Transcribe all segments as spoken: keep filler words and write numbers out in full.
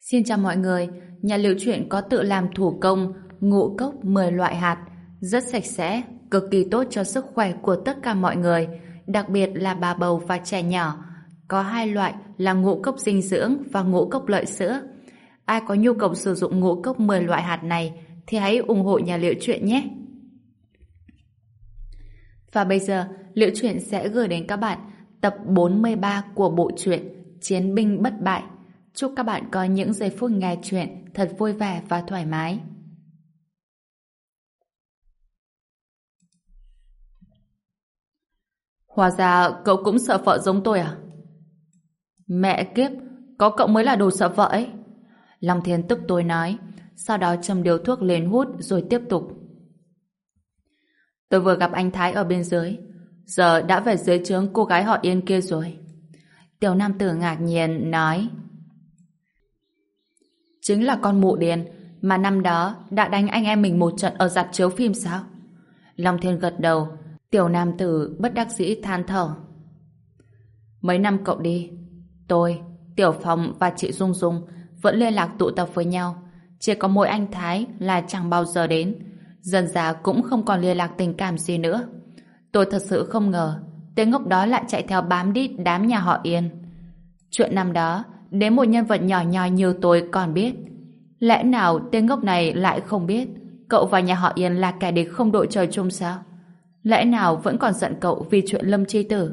Xin chào mọi người, nhà Liệu Chuyện có tự làm thủ công ngũ cốc mười loại hạt, rất sạch sẽ, cực kỳ tốt cho sức khỏe của tất cả mọi người, đặc biệt là bà bầu và trẻ nhỏ. Có hai loại là ngũ cốc dinh dưỡng và ngũ cốc lợi sữa. Ai có nhu cầu sử dụng ngũ cốc mười loại hạt này thì hãy ủng hộ nhà Liệu Chuyện nhé. Và bây giờ, Liệu Chuyện sẽ gửi đến các bạn tập bốn mươi ba của bộ truyện Chiến binh bất bại. Chúc các bạn có những giây phút nghe chuyện thật vui vẻ và thoải mái. Hóa ra cậu cũng sợ vợ giống tôi à? Mẹ kiếp, có cậu mới là đồ sợ vợ ấy. Long Thiên tức tối nói, sau đó châm điếu thuốc lên hút rồi tiếp tục. Tôi vừa gặp anh Thái ở bên dưới, giờ đã về dưới trướng cô gái họ Yên kia rồi. Tiểu nam tử ngạc nhiên nói, chính là con mụ điên mà năm đó đã đánh anh em mình một trận ở rạp chiếu phim sao? Long Thiên gật đầu. Tiểu nam tử bất đắc dĩ than thở. Mấy năm cậu đi, tôi, Tiểu Phong và chị Dung Dung vẫn liên lạc tụ tập với nhau. Chỉ có mỗi anh Thái là chẳng bao giờ đến. Dần dà cũng không còn liên lạc tình cảm gì nữa. Tôi thật sự không ngờ tên ngốc đó lại chạy theo bám đít đám nhà họ Yên. Chuyện năm đó đến một nhân vật nhỏ nhoi như tôi còn biết. Lẽ nào tên ngốc này lại không biết cậu và nhà họ Yên là kẻ địch không đội trời chung sao? Lẽ nào vẫn còn giận cậu vì chuyện Lâm Chi Tử?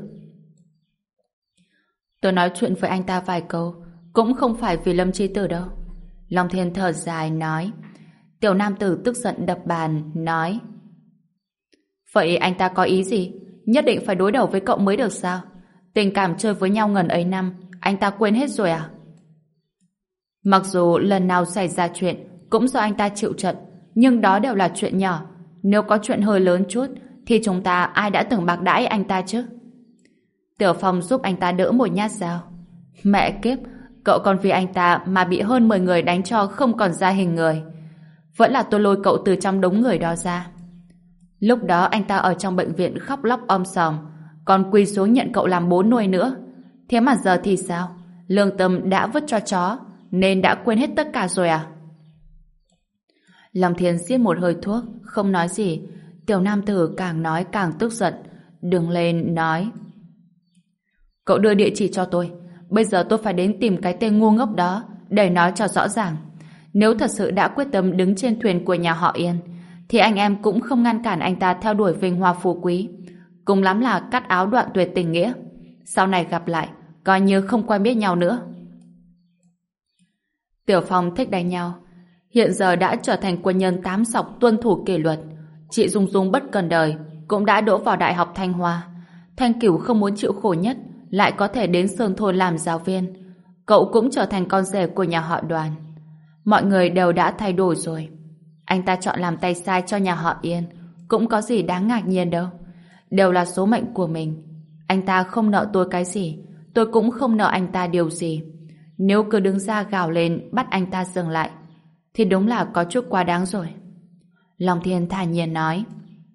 Tôi nói chuyện với anh ta vài câu cũng không phải vì Lâm Chi Tử đâu. Long Thiên thở dài nói. Tiểu nam tử tức giận đập bàn nói, vậy anh ta có ý gì? Nhất định phải đối đầu với cậu mới được sao? Tình cảm chơi với nhau ngần ấy năm anh ta quên hết rồi à? Mặc dù lần nào xảy ra chuyện cũng do anh ta chịu trận, nhưng đó đều là chuyện nhỏ. Nếu có chuyện hơi lớn chút thì chúng ta ai đã từng bạc đãi anh ta chứ? Tiểu Phong giúp anh ta đỡ một nhát dao. Mẹ kiếp, cậu còn vì anh ta mà bị hơn mười người đánh cho không còn ra hình người. Vẫn là tôi lôi cậu từ trong đống người đó ra. Lúc đó anh ta ở trong bệnh viện khóc lóc om sòm, còn quỳ xuống nhận cậu làm bố nuôi nữa. Thế mà giờ thì sao? Lương tâm đã vứt cho chó nên đã quên hết tất cả rồi à? Long Thiên xiết một hơi thuốc, không nói gì. Tiểu nam tử càng nói càng tức giận, đứng lên nói, cậu đưa địa chỉ cho tôi. Bây giờ tôi phải đến tìm cái tên ngu ngốc đó để nói cho rõ ràng. Nếu thật sự đã quyết tâm đứng trên thuyền của nhà họ Yên thì anh em cũng không ngăn cản anh ta theo đuổi vinh hoa phú quý, cùng lắm là cắt áo đoạn tuyệt tình nghĩa. Sau này gặp lại coi như không quen biết nhau nữa. Tiểu Phong thích đánh nhau, hiện giờ đã trở thành quân nhân tám sọc tuân thủ kỷ luật. Chị Dung Dung bất cần đời cũng đã đỗ vào Đại học Thanh Hoa. Thanh Cửu không muốn chịu khổ nhất lại có thể đến Sơn Thôn làm giáo viên. Cậu cũng trở thành con rể của nhà họ Đoàn. Mọi người đều đã thay đổi rồi. Anh ta chọn làm tay sai cho nhà họ Yên cũng có gì đáng ngạc nhiên đâu. Đều là số mệnh của mình. Anh ta không nợ tôi cái gì, tôi cũng không nợ anh ta điều gì. Nếu cứ đứng ra gào lên bắt anh ta dừng lại thì đúng là có chút quá đáng rồi. Long Thiên thản nhiên nói.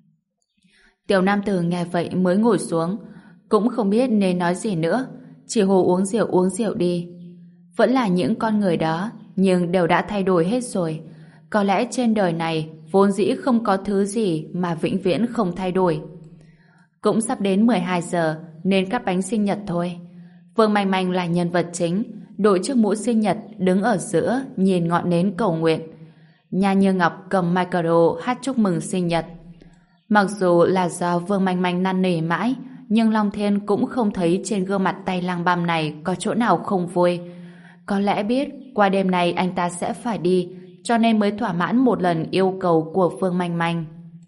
Tiểu nam tử nghe vậy mới ngồi xuống, cũng không biết nên nói gì nữa, chỉ hồ uống rượu uống rượu đi. Vẫn là những con người đó, nhưng đều đã thay đổi hết rồi. Có lẽ trên đời này vốn dĩ không có thứ gì mà vĩnh viễn không thay đổi. Cũng sắp đến mười hai giờ nên cắt bánh sinh nhật thôi. Vương Manh Manh là nhân vật chính, đội chiếc mũ sinh nhật đứng ở giữa nhìn ngọn nến cầu nguyện. Nha Như Ngọc cầm micro hát chúc mừng sinh nhật. Mặc dù là do Vương Manh Manh năn nỉ mãi, nhưng Long Thiên cũng không thấy trên gương mặt tay lang băm này có chỗ nào không vui. Có lẽ biết qua đêm này anh ta sẽ phải đi, cho nên mới thỏa mãn một lần yêu cầu của Vương Manh Manh.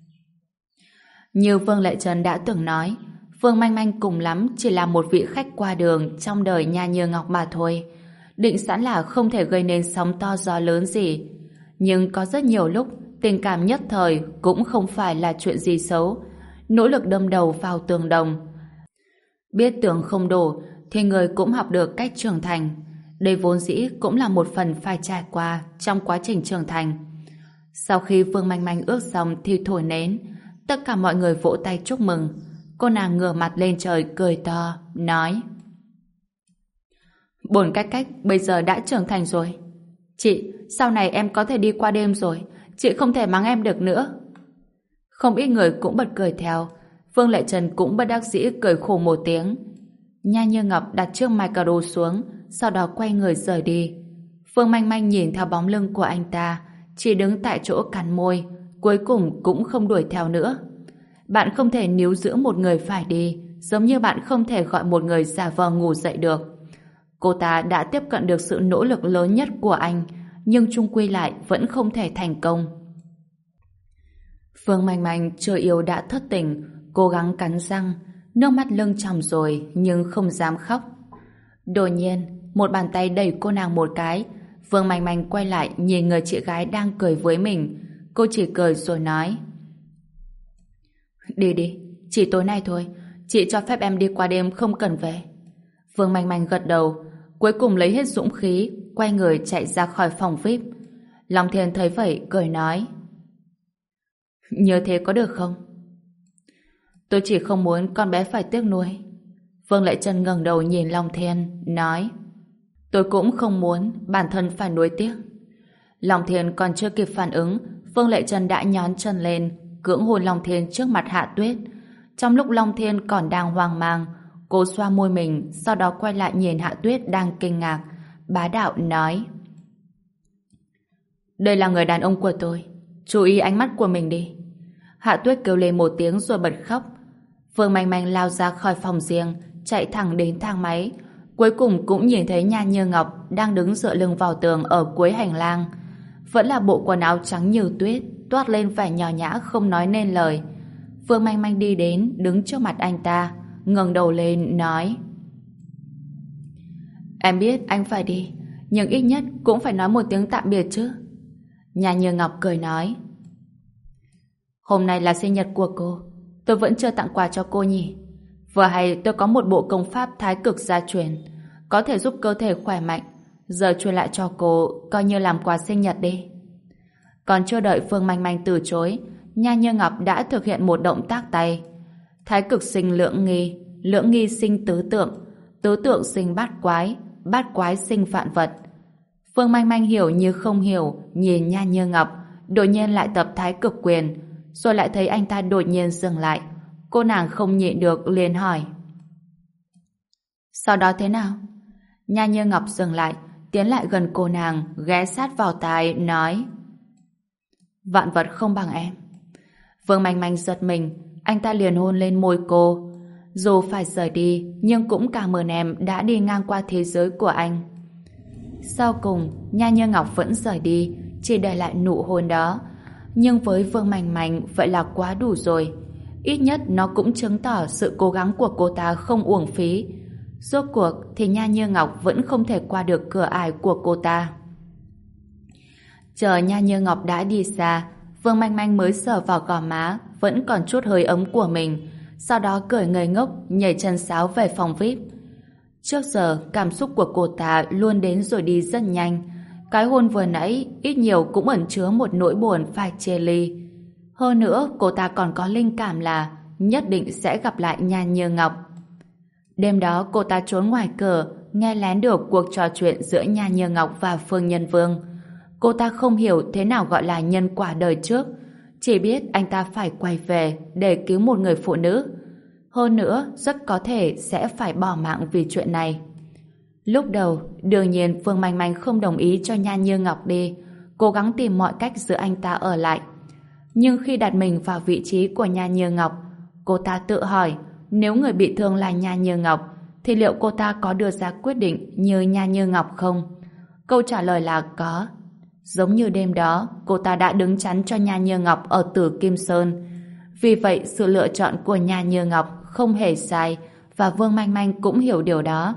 Như Vương Lệ Trần đã từng nói, Vương Manh Manh cùng lắm chỉ là một vị khách qua đường trong đời Nha Như Ngọc mà thôi. Định sẵn là không thể gây nên sóng to gió lớn gì. Nhưng có rất nhiều lúc tình cảm nhất thời cũng không phải là chuyện gì xấu. Nỗ lực đâm đầu vào tường đồng. Biết tường không đổ thì người cũng học được cách trưởng thành. Đây vốn dĩ cũng là một phần phải trải qua trong quá trình trưởng thành. Sau khi Vương Manh Manh ước xong thì thổi nến, tất cả mọi người vỗ tay chúc mừng. Cô nàng ngửa mặt lên trời cười to, nói: Bổn Cách Cách bây giờ đã trưởng thành rồi. Chị, sau này em có thể đi qua đêm rồi. Chị không thể mắng em được nữa. Không ít người cũng bật cười theo. Phương Lệ Trần cũng bất đắc dĩ cười khổ một tiếng. Nha Như Ngọc đặt chiếc micro xuống, sau đó quay người rời đi. Phương Manh Manh nhìn theo bóng lưng của anh ta, chỉ đứng tại chỗ cắn môi, cuối cùng cũng không đuổi theo nữa. Bạn không thể níu giữ một người phải đi, giống như bạn không thể gọi một người giả vờ ngủ dậy được. Cô ta đã tiếp cận được sự nỗ lực lớn nhất của anh, nhưng chung quy lại vẫn không thể thành công. Phương Manh Manh chưa yêu đã thất tình, cố gắng cắn răng, nước mắt lưng tròng rồi nhưng không dám khóc. Đột nhiên, một bàn tay đẩy cô nàng một cái. Phương Manh Manh quay lại nhìn người chị gái đang cười với mình. Cô chỉ cười rồi nói: Đi đi, chỉ tối nay thôi. Chị cho phép em đi qua đêm, không cần về. Phương Manh Manh gật đầu, cuối cùng lấy hết dũng khí, quay người chạy ra khỏi phòng vi ai pi. Long Thiên thấy vậy cười nói: Như thế có được không? Tôi chỉ không muốn con bé phải tiếc nuối. Phương Lệ Trân ngẩng đầu nhìn Long Thiên, nói: Tôi cũng không muốn bản thân phải nuối tiếc. Long Thiên còn chưa kịp phản ứng, Phương Lệ Trân đã nhón chân lên, cưỡng hôn Long Thiên trước mặt Hạ Tuyết. Trong lúc Long Thiên còn đang hoang mang, cô xoa môi mình, sau đó quay lại nhìn Hạ Tuyết đang kinh ngạc, bá đạo nói: Đây là người đàn ông của tôi, chú ý ánh mắt của mình đi. Hạ Tuyết kêu lên một tiếng rồi bật khóc. Phương Manh Manh lao ra khỏi phòng riêng, chạy thẳng đến thang máy, cuối cùng cũng nhìn thấy Nha Như Ngọc đang đứng dựa lưng vào tường ở cuối hành lang. Vẫn là bộ quần áo trắng như tuyết, toát lên vẻ nhỏ nhã không nói nên lời. Phương Manh Manh đi đến, đứng trước mặt anh ta, ngẩng đầu lên nói: Em biết anh phải đi, nhưng ít nhất cũng phải nói một tiếng tạm biệt chứ. Nha Như Ngọc cười nói: Hôm nay là sinh nhật của cô, tôi vẫn chưa tặng quà cho cô nhỉ. Vừa hay tôi có một bộ công pháp thái cực gia truyền, có thể giúp cơ thể khỏe mạnh, giờ truyền lại cho cô, coi như làm quà sinh nhật đi. Còn chưa đợi Phương Manh Manh từ chối, Nha Như Ngọc đã thực hiện một động tác tay. Thái cực sinh lưỡng nghi, lưỡng nghi sinh tứ tượng, tứ tượng sinh bát quái, bát quái sinh vạn vật. Phương Manh Manh hiểu như không hiểu, nhìn Nha Như Ngọc, đột nhiên lại tập thái cực quyền, rồi lại thấy anh ta đột nhiên dừng lại. Cô nàng không nhịn được liền hỏi: Sau đó thế nào? Nha Như Ngọc dừng lại, tiến lại gần cô nàng, ghé sát vào tai, nói: Vạn vật không bằng em. Phương Manh Manh giật mình, anh ta liền hôn lên môi cô. Dù phải rời đi, nhưng cũng cảm ơn em đã đi ngang qua thế giới của anh. Sau cùng, Nha Như Ngọc vẫn rời đi, chỉ để lại nụ hôn đó. Nhưng với Phương Manh Manh vậy là quá đủ rồi. Ít nhất nó cũng chứng tỏ sự cố gắng của cô ta không uổng phí. Rốt cuộc thì Nha Như Ngọc vẫn không thể qua được cửa ải của cô ta. Chờ Nha Như Ngọc đã đi xa, Phương Manh Manh mới sờ vào gò má vẫn còn chút hơi ấm của mình, sau đó cười ngây ngốc nhảy chân sáo về phòng vi ai pi. Trước giờ cảm xúc của cô ta luôn đến rồi đi rất nhanh. Cái hôn vừa nãy ít nhiều cũng ẩn chứa một nỗi buồn phải chia ly. Hơn nữa cô ta còn có linh cảm là nhất định sẽ gặp lại Nha Như Ngọc. Đêm đó cô ta trốn ngoài cửa, nghe lén được cuộc trò chuyện giữa Nha Như Ngọc và Phương Nhân Vương. Cô ta không hiểu thế nào gọi là nhân quả đời trước, chỉ biết anh ta phải quay về để cứu một người phụ nữ. Hơn nữa, rất có thể sẽ phải bỏ mạng vì chuyện này. Lúc đầu, đương nhiên Phương Manh Manh không đồng ý cho Nha Như Ngọc đi, cố gắng tìm mọi cách giữ anh ta ở lại. Nhưng khi đặt mình vào vị trí của Nha Như Ngọc, cô ta tự hỏi, nếu người bị thương là Nha Như Ngọc, thì liệu cô ta có đưa ra quyết định như Nha Như Ngọc không? Câu trả lời là có. Giống như đêm đó, cô ta đã đứng chắn cho Nha Như Ngọc ở Tử Kim Sơn. Vì vậy, sự lựa chọn của Nha Như Ngọc không hề sai, và Vương Manh Manh cũng hiểu điều đó.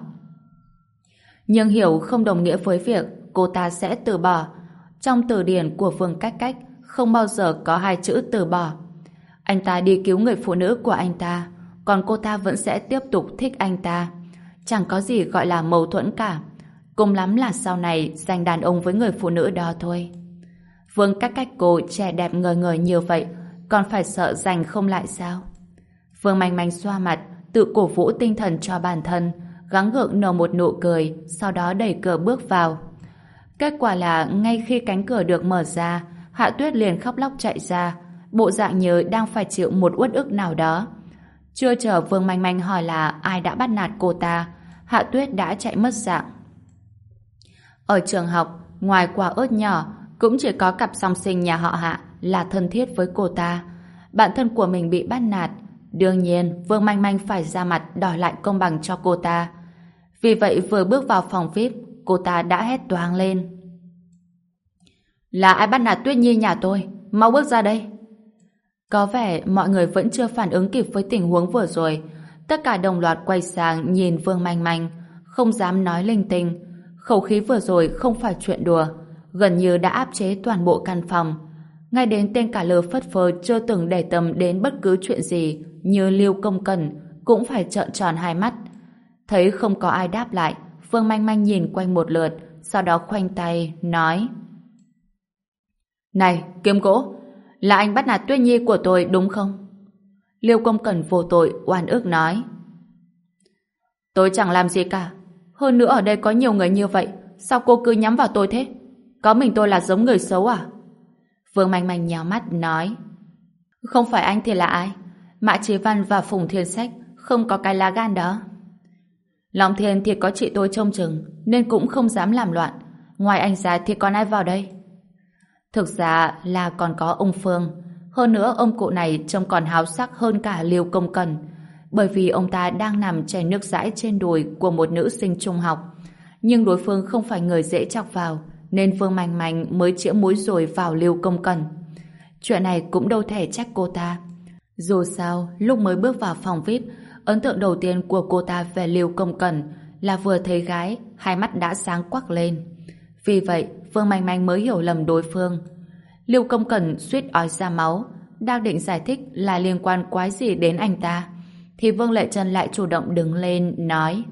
Nhưng hiểu không đồng nghĩa với việc cô ta sẽ từ bỏ. Trong từ điển của Vương Cách Cách không bao giờ có hai chữ từ bỏ. Anh ta đi cứu người phụ nữ của anh ta, còn cô ta vẫn sẽ tiếp tục thích anh ta. Chẳng có gì gọi là mâu thuẫn cả. Cùng lắm là sau này giành đàn ông với người phụ nữ đó thôi. Vương Cách Cách cô trẻ đẹp ngời ngời như vậy, còn phải sợ giành không lại sao? Vương Manh Manh xoa mặt, tự cổ vũ tinh thần cho bản thân, gắng gượng nở một nụ cười, sau đó đẩy cửa bước vào. Kết quả là ngay khi cánh cửa được mở ra, Hạ Tuyết liền khóc lóc chạy ra, bộ dạng như đang phải chịu một uất ức nào đó. Chưa chờ Vương Manh Manh hỏi là ai đã bắt nạt cô ta, Hạ Tuyết đã chạy mất dạng. Ở trường học, ngoài quả ớt nhỏ, cũng chỉ có cặp song sinh nhà họ Hạ là thân thiết với cô ta. Bạn thân của mình bị bắt nạt, đương nhiên Vương Manh Manh phải ra mặt đòi lại công bằng cho cô ta. Vì vậy vừa bước vào phòng vi ai pi, cô ta đã hét toáng lên. Là ai bắt nạt Tuyết Nhi nhà tôi? Mau bước ra đây! Có vẻ mọi người vẫn chưa phản ứng kịp với tình huống vừa rồi. Tất cả đồng loạt quay sang nhìn Vương Manh Manh, không dám nói linh tinh. Khẩu khí vừa rồi không phải chuyện đùa, gần như đã áp chế toàn bộ căn phòng. Ngay đến tên cả lơ phất phơ chưa từng để tâm đến bất cứ chuyện gì như Lưu Công Cẩn cũng phải trợn tròn hai mắt. Thấy không có ai đáp lại, Vương Manh Manh nhìn quanh một lượt, sau đó khoanh tay, nói: Này, Kiếm Gỗ, là anh bắt nạt Tuyết Nhi của tôi đúng không? Lưu Công Cẩn vô tội, oan ức nói: Tôi chẳng làm gì cả. Hơn nữa ở đây có nhiều người như vậy, sao cô cứ nhắm vào tôi thế? Có mình tôi là giống người xấu à? Vương Manh Manh nhào mắt nói: Không phải anh thì là ai? Mã Chí Văn và Phùng Thiên Sách không có cái lá gan đó. Long Thiên thì có chị tôi trông chừng nên cũng không dám làm loạn. Ngoài anh ra thì còn ai vào đây? Thực ra là còn có ông Phương. Hơn nữa ông cụ này trông còn háo sắc hơn cả Lưu Công Cẩn, bởi vì ông ta đang nằm chảy nước dãi trên đùi của một nữ sinh trung học. Nhưng đối phương không phải người dễ chọc vào, nên Vương Manh Manh mới chĩa mũi rồi vào Lưu Công Cẩn. Chuyện này cũng đâu thể trách cô ta. Dù sao, lúc mới bước vào phòng vi ai pi, ấn tượng đầu tiên của cô ta về Lưu Công Cẩn là vừa thấy gái, hai mắt đã sáng quắc lên. Vì vậy, Vương Manh Manh mới hiểu lầm đối phương. Lưu Công Cẩn suýt ói ra máu, đang định giải thích là liên quan quái gì đến anh ta, thì Vương Lệ Trân lại chủ động đứng lên, nói: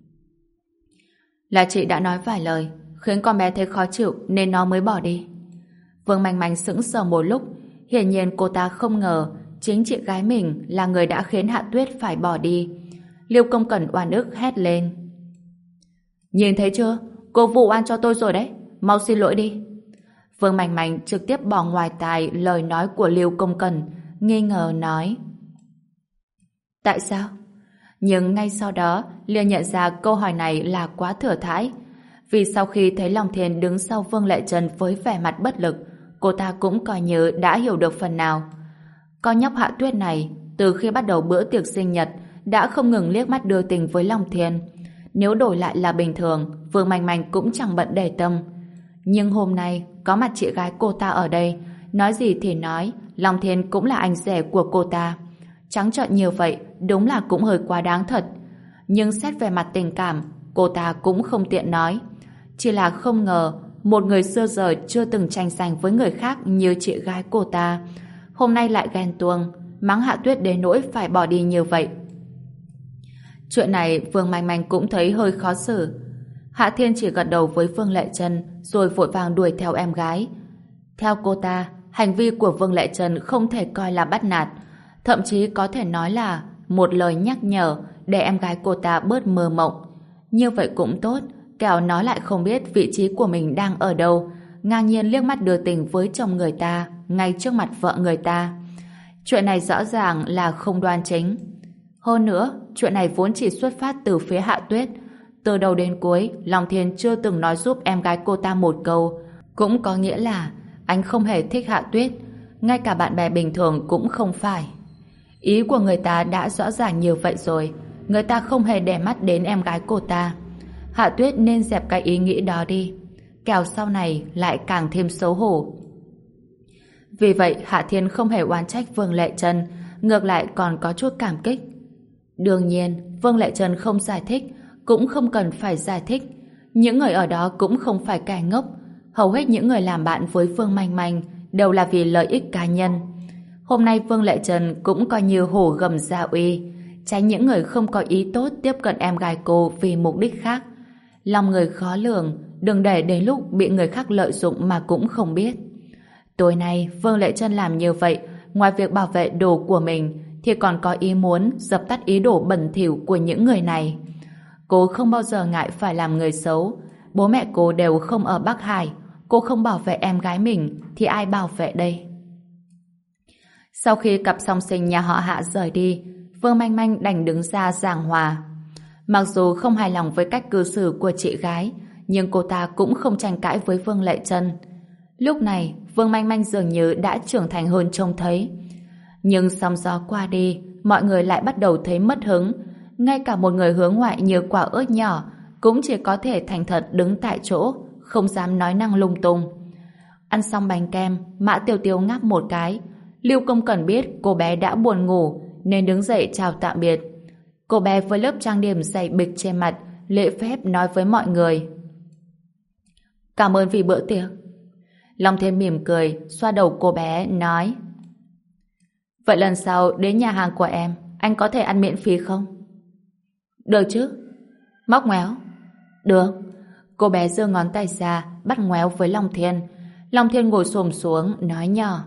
Là chị đã nói vài lời, khiến con bé thấy khó chịu nên nó mới bỏ đi. Vương Manh Manh sững sờ một lúc, hiển nhiên cô ta không ngờ chính chị gái mình là người đã khiến Hạ Tuyết phải bỏ đi. Lưu Công Cẩn oan ức hét lên: Nhìn thấy chưa? Cô vụ oan cho tôi rồi đấy. Mau xin lỗi đi. Vương Manh Manh trực tiếp bỏ ngoài tai lời nói của Lưu Công Cẩn, nghi ngờ nói: Tại sao? Nhưng ngay sau đó liền nhận ra câu hỏi này là quá thừa thãi. Vì sau khi thấy Long Thiên đứng sau Vương Lệ Trân với vẻ mặt bất lực, cô ta cũng coi như đã hiểu được phần nào. Con nhóc Hạ Tuyết này từ khi bắt đầu bữa tiệc sinh nhật đã không ngừng liếc mắt đưa tình với Long Thiên. Nếu đổi lại là bình thường, Vương Manh Manh cũng chẳng bận để tâm. Nhưng hôm nay có mặt chị gái cô ta ở đây, nói gì thì nói, Long Thiên cũng là anh rể của cô ta. Trắng trợn như vậy đúng là cũng hơi quá đáng thật. Nhưng xét về mặt tình cảm, cô ta cũng không tiện nói. Chỉ là không ngờ một người xưa giờ chưa từng tranh giành với người khác như chị gái cô ta, hôm nay lại ghen tuông, mắng Hạ Tuyết đến nỗi phải bỏ đi như vậy. Chuyện này Vương Manh Manh cũng thấy hơi khó xử. Hạ Thiên chỉ gật đầu với Vương Lệ Trân rồi vội vàng đuổi theo em gái. Theo cô ta, hành vi của Vương Lệ Trân không thể coi là bắt nạt, thậm chí có thể nói là một lời nhắc nhở để em gái cô ta bớt mơ mộng. Như vậy cũng tốt, kẻo nó lại không biết vị trí của mình đang ở đâu, ngang nhiên liếc mắt đưa tình với chồng người ta ngay trước mặt vợ người ta. Chuyện này rõ ràng là không đoan chính. Hơn nữa, chuyện này vốn chỉ xuất phát từ phía Hạ Tuyết. Từ đầu đến cuối, Long Thiên chưa từng nói giúp em gái cô ta một câu, cũng có nghĩa là anh không hề thích Hạ Tuyết, ngay cả bạn bè bình thường cũng không phải. Ý của người ta đã rõ ràng như vậy rồi, người ta không hề để mắt đến em gái cô ta. Hạ Tuyết nên dẹp cái ý nghĩ đó đi, kẻo sau này lại càng thêm xấu hổ. Vì vậy Hạ Thiên không hề oán trách Vương Lệ Trân, ngược lại còn có chút cảm kích. Đương nhiên, Vương Lệ Trân không giải thích, cũng không cần phải giải thích. Những người ở đó cũng không phải kẻ ngốc. Hầu hết những người làm bạn với Vương Manh Manh đều là vì lợi ích cá nhân. Hôm nay Vương Lệ Trân cũng coi như hổ gầm gia uy, tránh những người không có ý tốt tiếp cận em gái cô vì mục đích khác. Lòng người khó lường, đừng để đến lúc bị người khác lợi dụng mà cũng không biết. Tối nay Vương Lệ Trân làm như vậy, ngoài việc bảo vệ đồ của mình thì còn có ý muốn dập tắt ý đồ bẩn thỉu của những người này. Cô không bao giờ ngại phải làm người xấu, bố mẹ cô đều không ở Bắc Hải. Cô không bảo vệ em gái mình thì ai bảo vệ đây? Sau khi cặp song sinh nhà họ Hạ rời đi, Vương Manh Manh đành đứng ra giảng hòa. Mặc dù không hài lòng với cách cư xử của chị gái, nhưng cô ta cũng không tranh cãi với Vương Lệ Trân. Lúc này, Vương Manh Manh dường như đã trưởng thành hơn trông thấy. Nhưng sóng gió qua đi, mọi người lại bắt đầu thấy mất hứng. Ngay cả một người hướng ngoại như quả ớt nhỏ cũng chỉ có thể thành thật đứng tại chỗ, không dám nói năng lung tung. Ăn xong bánh kem, Mã Tiêu Tiêu ngáp một cái. Lưu Công Cẩn biết cô bé đã buồn ngủ nên đứng dậy chào tạm biệt. Cô bé với lớp trang điểm dày bịch trên mặt, lễ phép nói với mọi người: cảm ơn vì bữa tiệc. Long Thiên mỉm cười, xoa đầu cô bé, nói: vậy lần sau đến nhà hàng của em, anh có thể ăn miễn phí không? Được chứ. Móc ngoéo. Được. Cô bé giơ ngón tay ra, bắt ngoéo với Long Thiên. Long Thiên ngồi xổm xuống, nói nhỏ: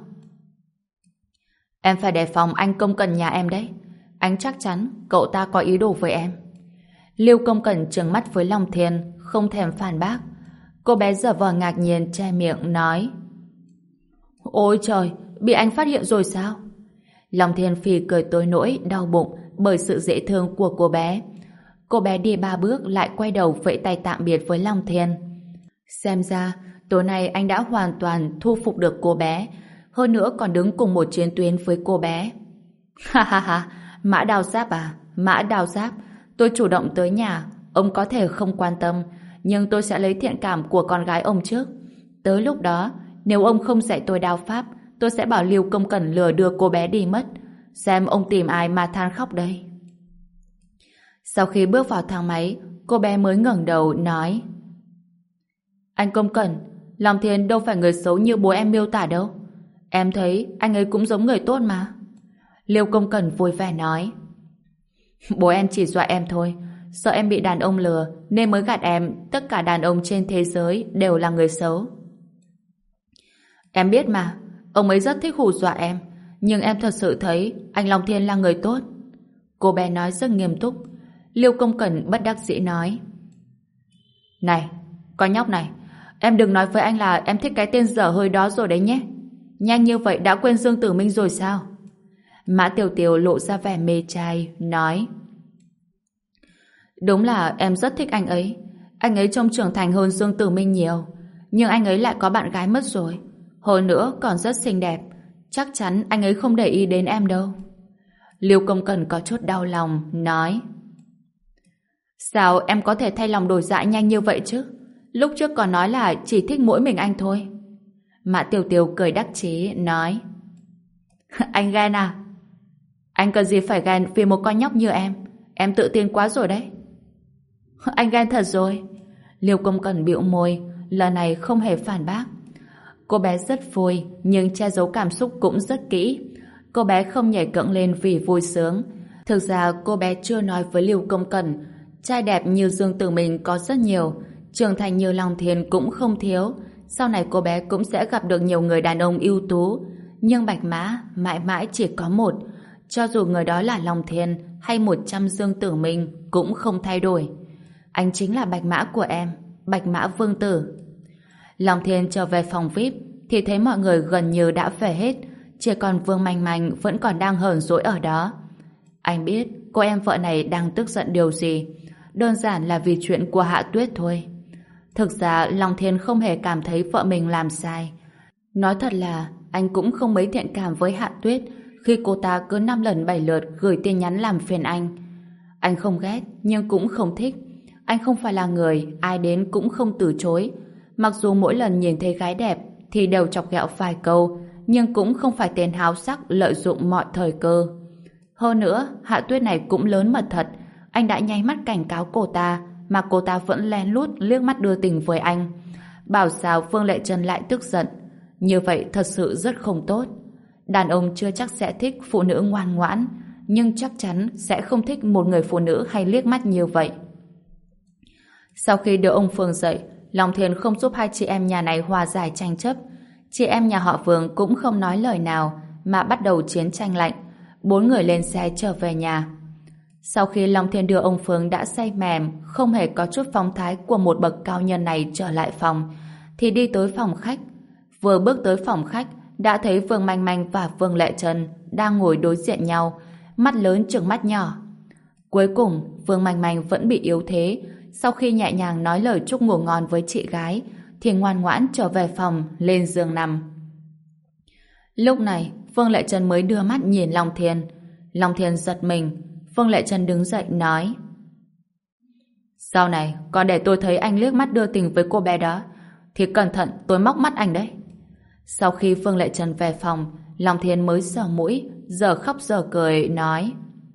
em phải đề phòng anh Công Cẩn nhà em đấy. Anh chắc chắn cậu ta có ý đồ với em. Lưu Công Cẩn trừng mắt với Long Thiên, không thèm phản bác. Cô bé giả vờ ngạc nhiên che miệng nói: ôi trời, bị anh phát hiện rồi sao? Long Thiên phì cười tối nỗi đau bụng bởi sự dễ thương của cô bé. Cô bé đi ba bước lại quay đầu vẫy tay tạm biệt với Long Thiên. Xem ra tối nay anh đã hoàn toàn thu phục được cô bé, hơn nữa còn đứng cùng một chiến tuyến với cô bé. Ha ha ha, Mã Đào Giáp à, Mã Đào Giáp, tôi chủ động tới nhà, ông có thể không quan tâm, nhưng tôi sẽ lấy thiện cảm của con gái ông trước. Tới lúc đó, nếu ông không dạy tôi đao pháp, tôi sẽ bảo Lưu Công Cẩn lừa đưa cô bé đi mất. Xem ông tìm ai mà than khóc đây. Sau khi bước vào thang máy, cô bé mới ngẩng đầu nói: anh Công Cẩn, Long Thiên đâu phải người xấu như bố em miêu tả đâu. Em thấy anh ấy cũng giống người tốt mà. Lưu Công Cẩn vui vẻ nói: bố em chỉ dọa em thôi, sợ em bị đàn ông lừa nên mới gạt em tất cả đàn ông trên thế giới đều là người xấu. Em biết mà, ông ấy rất thích hù dọa em, nhưng em thật sự thấy anh Long Thiên là người tốt. Cô bé nói rất nghiêm túc. Lưu Công Cẩn bất đắc dĩ nói: này, con nhóc này, em đừng nói với anh là em thích cái tên dở hơi đó rồi đấy nhé. Nhanh như vậy đã quên Dương Tử Minh rồi sao? Mã Tiểu Tiểu lộ ra vẻ mê trai, nói: đúng là em rất thích anh ấy. Anh ấy trông trưởng thành hơn Dương Tử Minh nhiều, nhưng anh ấy lại có bạn gái mất rồi. Hơn nữa còn rất xinh đẹp. Chắc chắn anh ấy không để ý đến em đâu. Lưu Công Cẩn có chút đau lòng, nói: sao em có thể thay lòng đổi dạ nhanh như vậy chứ? Lúc trước còn nói là chỉ thích mỗi mình anh thôi. Mã Tiểu Tiểu cười đắc chí, nói: anh ghen à? Anh cần gì phải ghen vì một con nhóc như em? Em tự tin quá rồi đấy. Anh ghen thật rồi. Lưu Công Cẩn bĩu môi, lần này không hề phản bác. Cô bé rất vui, nhưng che giấu cảm xúc cũng rất kỹ. Cô bé không nhảy cẫng lên vì vui sướng. Thực ra cô bé chưa nói với Lưu Công Cẩn, trai đẹp như Dương Tử Minh có rất nhiều, trưởng thành như Long Thiên cũng không thiếu. Sau này cô bé cũng sẽ gặp được nhiều người đàn ông ưu tú, nhưng Bạch Mã mãi mãi chỉ có một. Cho dù người đó là Long Thiên hay một trăm Dương Tử Minh cũng không thay đổi. Anh chính là Bạch Mã của em, Bạch Mã Vương Tử. Long Thiên trở về phòng vi ai pi thì thấy mọi người gần như đã về hết, chỉ còn Vương Manh Manh vẫn còn đang hờn dỗi ở đó. Anh biết cô em vợ này đang tức giận điều gì, đơn giản là vì chuyện của Hạ Tuyết thôi. Thực ra Long Thiên không hề cảm thấy vợ mình làm sai. Nói thật là anh cũng không mấy thiện cảm với Hạ Tuyết khi cô ta cứ năm lần bảy lượt gửi tin nhắn làm phiền anh. Anh không ghét nhưng cũng không thích. Anh không phải là người ai đến cũng không từ chối. Mặc dù mỗi lần nhìn thấy gái đẹp thì đều chọc ghẹo vài câu, nhưng cũng không phải tên háo sắc lợi dụng mọi thời cơ. Hơn nữa, Hạ Tuyết này cũng lớn mật thật. Anh đã nháy mắt cảnh cáo cô ta mà cô ta vẫn lén lút liếc mắt đưa tình với anh. Bảo sao Phương Lệ Trân lại tức giận. Như vậy thật sự rất không tốt. Đàn ông chưa chắc sẽ thích phụ nữ ngoan ngoãn, nhưng chắc chắn sẽ không thích một người phụ nữ hay liếc mắt như vậy. Sau khi đưa ông Phương dậy, Long Thiên không giúp hai chị em nhà này hòa giải tranh chấp. Chị em nhà họ Vương cũng không nói lời nào mà bắt đầu chiến tranh lạnh. Bốn người lên xe trở về nhà. Sau khi Long Thiên đưa ông Phương đã say mềm, không hề có chút phong thái của một bậc cao nhân này trở lại phòng, thì đi tới phòng khách. Vừa bước tới phòng khách, đã thấy Vương Manh Manh và Vương Lệ Trân đang ngồi đối diện nhau, mắt lớn trừng mắt nhỏ. Cuối cùng, Vương Manh Manh vẫn bị yếu thế. Sau khi nhẹ nhàng nói lời chúc ngủ ngon với chị gái, thì ngoan ngoãn trở về phòng, lên giường nằm. Lúc này, Vương Lệ Trân mới đưa mắt nhìn Long Thiên. Long Thiên giật mình. Vương Lệ Trân đứng dậy nói: Sau này, còn để tôi thấy anh liếc mắt đưa tình với cô bé đó, thì cẩn thận tôi móc mắt anh đấy. Sau khi Vương Lệ Trân về phòng, Long Thiên mới sờ mũi, giờ khóc giờ cười, nói: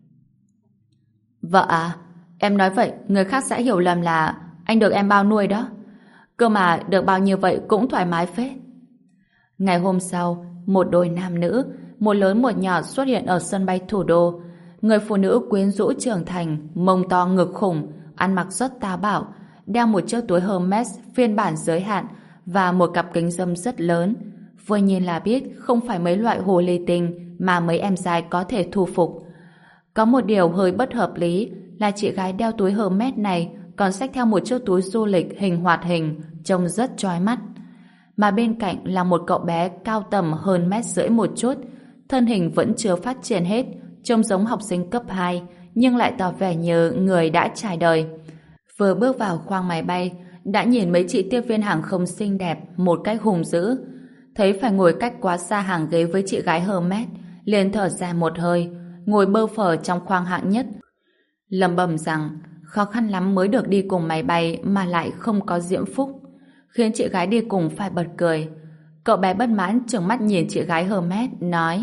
Vợ à, em nói vậy, người khác sẽ hiểu lầm là anh được em bao nuôi đó. Cơ mà được bao nhiêu vậy cũng thoải mái phết. Ngày hôm sau, một đôi nam nữ, một lớn một nhỏ xuất hiện ở sân bay thủ đô. Người phụ nữ quyến rũ trưởng thành, mông to ngực khủng, ăn mặc rất táo bạo, đeo một chiếc túi Hermes phiên bản giới hạn và một cặp kính râm rất lớn. Vừa nhìn là biết không phải mấy loại hồ ly tinh mà mấy em trai có thể thu phục. Có một điều hơi bất hợp lý là chị gái đeo túi Hermes này còn xách theo một chiếc túi du lịch hình hoạt hình, trông rất chói mắt. Mà bên cạnh là một cậu bé cao tầm hơn mét rưỡi một chút, thân hình vẫn chưa phát triển hết, trông giống học sinh cấp hai, nhưng lại tỏ vẻ như người đã trải đời. Vừa bước vào khoang máy bay, đã nhìn mấy chị tiếp viên hàng không xinh đẹp một cách hùng dữ. Thấy phải ngồi cách quá xa hàng ghế với chị gái Hermes, liền thở dài một hơi, ngồi bơ phờ trong khoang hạng nhất. Lẩm bẩm rằng khó khăn lắm mới được đi cùng máy bay mà lại không có diễm phúc, khiến chị gái đi cùng phải bật cười. Cậu bé bất mãn trừng mắt nhìn chị gái Hermes, nói: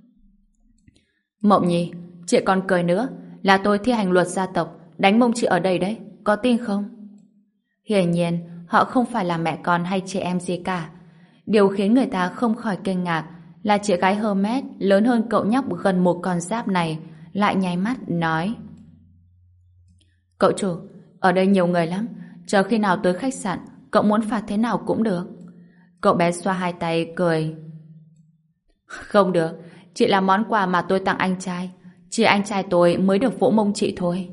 Mộng Nhi, chị còn cười nữa, là tôi thi hành luật gia tộc, đánh mông chị ở đây đấy, có tin không? Hiển nhiên, họ không phải là mẹ con hay chị em gì cả. Điều khiến người ta không khỏi kinh ngạc là chị gái Hermes lớn hơn cậu nhóc gần một con giáp này, lại nháy mắt nói: Cậu chủ, ở đây nhiều người lắm, chờ khi nào tới khách sạn, cậu muốn phạt thế nào cũng được. Cậu bé xoa hai tay cười: Không được, chị là món quà mà tôi tặng anh trai, chỉ anh trai tôi mới được vỗ mông chị thôi.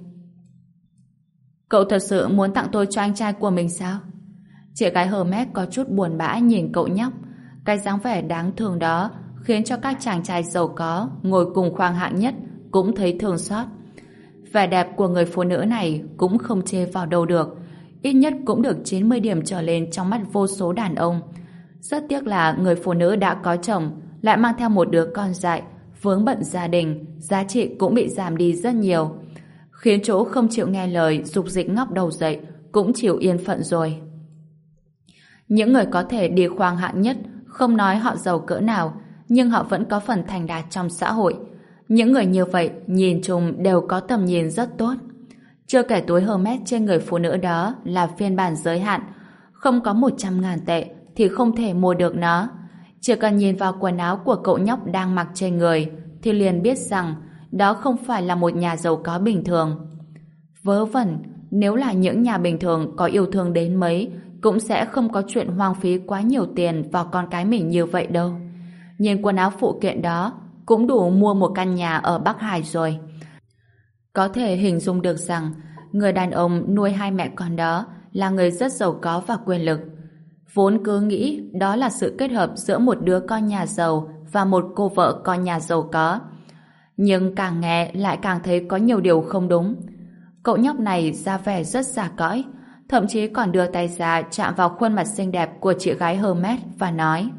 Cậu thật sự muốn tặng tôi cho anh trai của mình sao? Chị gái Hermes có chút buồn bã nhìn cậu nhóc. Cái dáng vẻ đáng thương đó khiến cho các chàng trai giàu có ngồi cùng khoang hạng nhất cũng thấy thương xót. Vẻ đẹp của người phụ nữ này cũng không chê vào đâu được, ít nhất cũng được chín mươi điểm trở lên trong mắt vô số đàn ông. Rất tiếc là người phụ nữ đã có chồng, lại mang theo một đứa con dại, vướng bận gia đình, giá trị cũng bị giảm đi rất nhiều, khiến chỗ không chịu nghe lời dục dịch ngóc đầu dậy cũng chịu yên phận rồi. Những người có thể đi khoang hạng nhất, không nói họ giàu cỡ nào, nhưng họ vẫn có phần thành đạt trong xã hội. Những người như vậy nhìn chung đều có tầm nhìn rất tốt. Chưa kể túi Hermes trên người phụ nữ đó là phiên bản giới hạn, không có một trăm ngàn tệ thì không thể mua được nó. Chỉ cần nhìn vào quần áo của cậu nhóc đang mặc trên người thì liền biết rằng đó không phải là một nhà giàu có bình thường. Vớ vẩn, nếu là những nhà bình thường có yêu thương đến mấy cũng sẽ không có chuyện hoang phí quá nhiều tiền vào con cái mình như vậy đâu. Nhìn quần áo phụ kiện đó cũng đủ mua một căn nhà ở Bắc Hải rồi. Có thể hình dung được rằng người đàn ông nuôi hai mẹ con đó là người rất giàu có và quyền lực. Vốn cứ nghĩ đó là sự kết hợp giữa một đứa con nhà giàu và một cô vợ con nhà giàu có. Nhưng càng nghe lại càng thấy có nhiều điều không đúng. Cậu nhóc này ra vẻ rất giả cõi, thậm chí còn đưa tay ra chạm vào khuôn mặt xinh đẹp của chị gái Hermes và nói: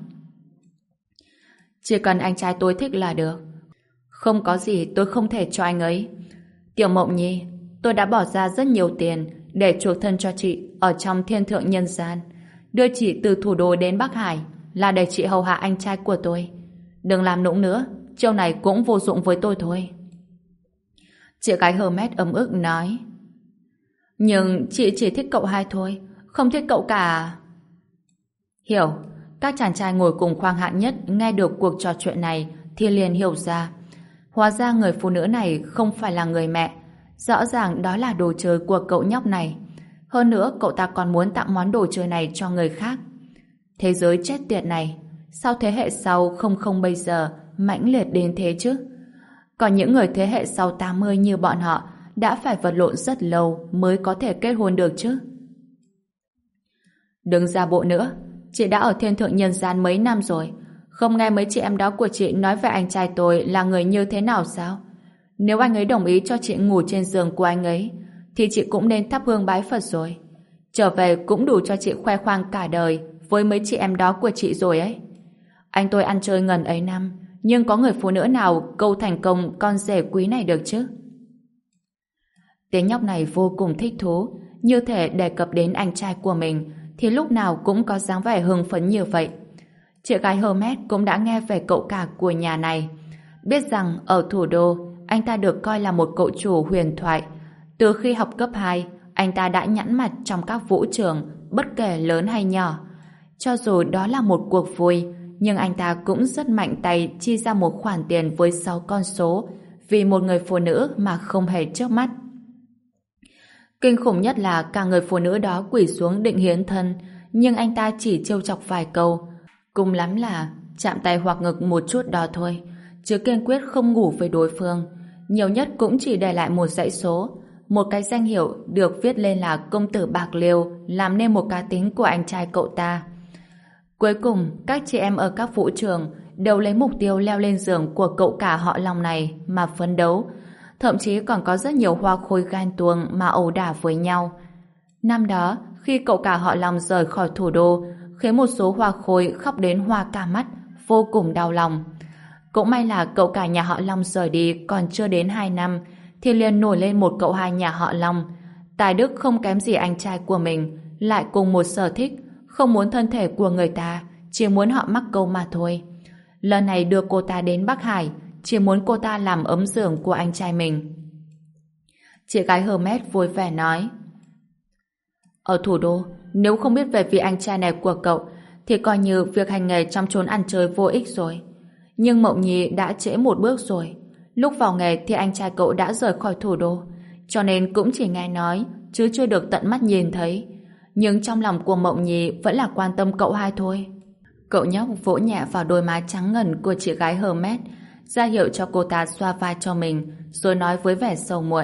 Chỉ cần anh trai tôi thích là được. Không có gì tôi không thể cho anh ấy. Tiểu Mộng Nhi, tôi đã bỏ ra rất nhiều tiền để chuộc thân cho chị ở trong thiên thượng nhân gian. Đưa chị từ thủ đô đến Bắc Hải là để chị hầu hạ anh trai của tôi. Đừng làm nũng nữa, chiêu này cũng vô dụng với tôi thôi. Chị gái Hermes ấm ức nói: Nhưng chị chỉ thích cậu hai thôi, không thích cậu cả. Hiểu. Các chàng trai ngồi cùng khoang hạng nhất nghe được cuộc trò chuyện này thì liền hiểu ra. Hóa ra người phụ nữ này không phải là người mẹ. Rõ ràng đó là đồ chơi của cậu nhóc này. Hơn nữa cậu ta còn muốn tặng món đồ chơi này cho người khác. Thế giới chết tiệt này, sao thế hệ sau không không bây giờ mãnh liệt đến thế chứ? Còn những người thế hệ sau tám mươi như bọn họ đã phải vật lộn rất lâu mới có thể kết hôn được chứ. Đừng ra bộ nữa, chị đã ở thiên thượng nhân gian mấy năm rồi, không nghe mấy chị em đó của chị nói về anh trai tôi là người như thế nào sao? Nếu anh ấy đồng ý cho chị ngủ trên giường của anh ấy, thì chị cũng nên thắp hương bái Phật rồi. Trở về cũng đủ cho chị khoe khoang cả đời với mấy chị em đó của chị rồi ấy. Anh tôi ăn chơi ngần ấy năm, nhưng có người phụ nữ nào câu thành công con rể quý này được chứ? Tiếng nhóc này vô cùng thích thú, như thể đề cập đến anh trai của mình thì lúc nào cũng có dáng vẻ hưng phấn như vậy. Chị gái Hermes cũng đã nghe về cậu cả của nhà này, biết rằng ở thủ đô anh ta được coi là một cậu chủ huyền thoại. Từ khi học cấp hai, anh ta đã nhẵn mặt trong các vũ trường, bất kể lớn hay nhỏ. Cho dù đó là một cuộc vui, nhưng anh ta cũng rất mạnh tay chi ra một khoản tiền với sáu con số vì một người phụ nữ mà không hề chớp mắt. Kinh khủng nhất là cả người phụ nữ đó quỳ xuống định hiến thân, nhưng anh ta chỉ trêu chọc vài câu, cùng lắm là chạm tay hoặc ngực một chút đó thôi, chứ kiên quyết không ngủ với đối phương. Nhiều nhất cũng chỉ để lại một dãy số, một cái danh hiệu được viết lên là công tử Bạc Liêu, làm nên một cá tính của anh trai cậu ta. Cuối cùng, các chị em ở các vũ trường đều lấy mục tiêu leo lên giường của cậu cả họ Long này mà phấn đấu. Thậm chí còn có rất nhiều hoa khôi ghen tuông mà ẩu đả với nhau. Năm đó, khi cậu cả họ Long rời khỏi thủ đô, khiến một số hoa khôi khóc đến hoa cả mắt, vô cùng đau lòng. Cũng may là cậu cả nhà họ Long rời đi còn chưa đến hai năm, thì liền nổi lên một cậu hai nhà họ Long. Tài đức không kém gì anh trai của mình, lại cùng một sở thích, không muốn thân thể của người ta, chỉ muốn họ mắc câu mà thôi. Lần này đưa cô ta đến Bắc Hải, chỉ muốn cô ta làm ấm giường của anh trai mình. Chị gái Hermes vui vẻ nói: ở thủ đô, nếu không biết về vị anh trai này của cậu, thì coi như việc hành nghề trong chốn ăn chơi vô ích rồi. Nhưng Mộng Nhi đã trễ một bước rồi. Lúc vào nghề thì anh trai cậu đã rời khỏi thủ đô, cho nên cũng chỉ nghe nói, chứ chưa được tận mắt nhìn thấy. Nhưng trong lòng của Mộng Nhi vẫn là quan tâm cậu hai thôi. Cậu nhóc vỗ nhẹ vào đôi má trắng ngần của chị gái Hermes, ra hiệu cho cô ta xoa vai cho mình, rồi nói với vẻ sầu muộn: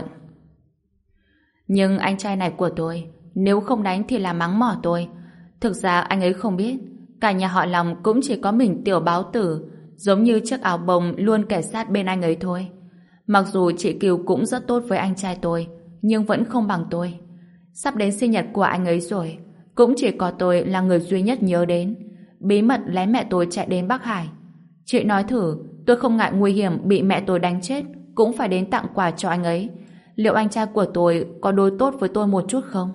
nhưng anh trai này của tôi, nếu không đánh thì là mắng mỏ tôi. Thực ra anh ấy không biết, cả nhà họ Long cũng chỉ có mình tiểu báo tử, giống như chiếc áo bông luôn kẻ sát bên anh ấy thôi. Mặc dù chị Kiều cũng rất tốt với anh trai tôi, nhưng vẫn không bằng tôi. Sắp đến sinh nhật của anh ấy rồi, cũng chỉ có tôi là người duy nhất nhớ đến, bí mật lén mẹ tôi chạy đến Bắc Hải. Chị nói thử, tôi không ngại nguy hiểm bị mẹ tôi đánh chết, cũng phải đến tặng quà cho anh ấy. Liệu anh trai của tôi có đối tốt với tôi một chút không?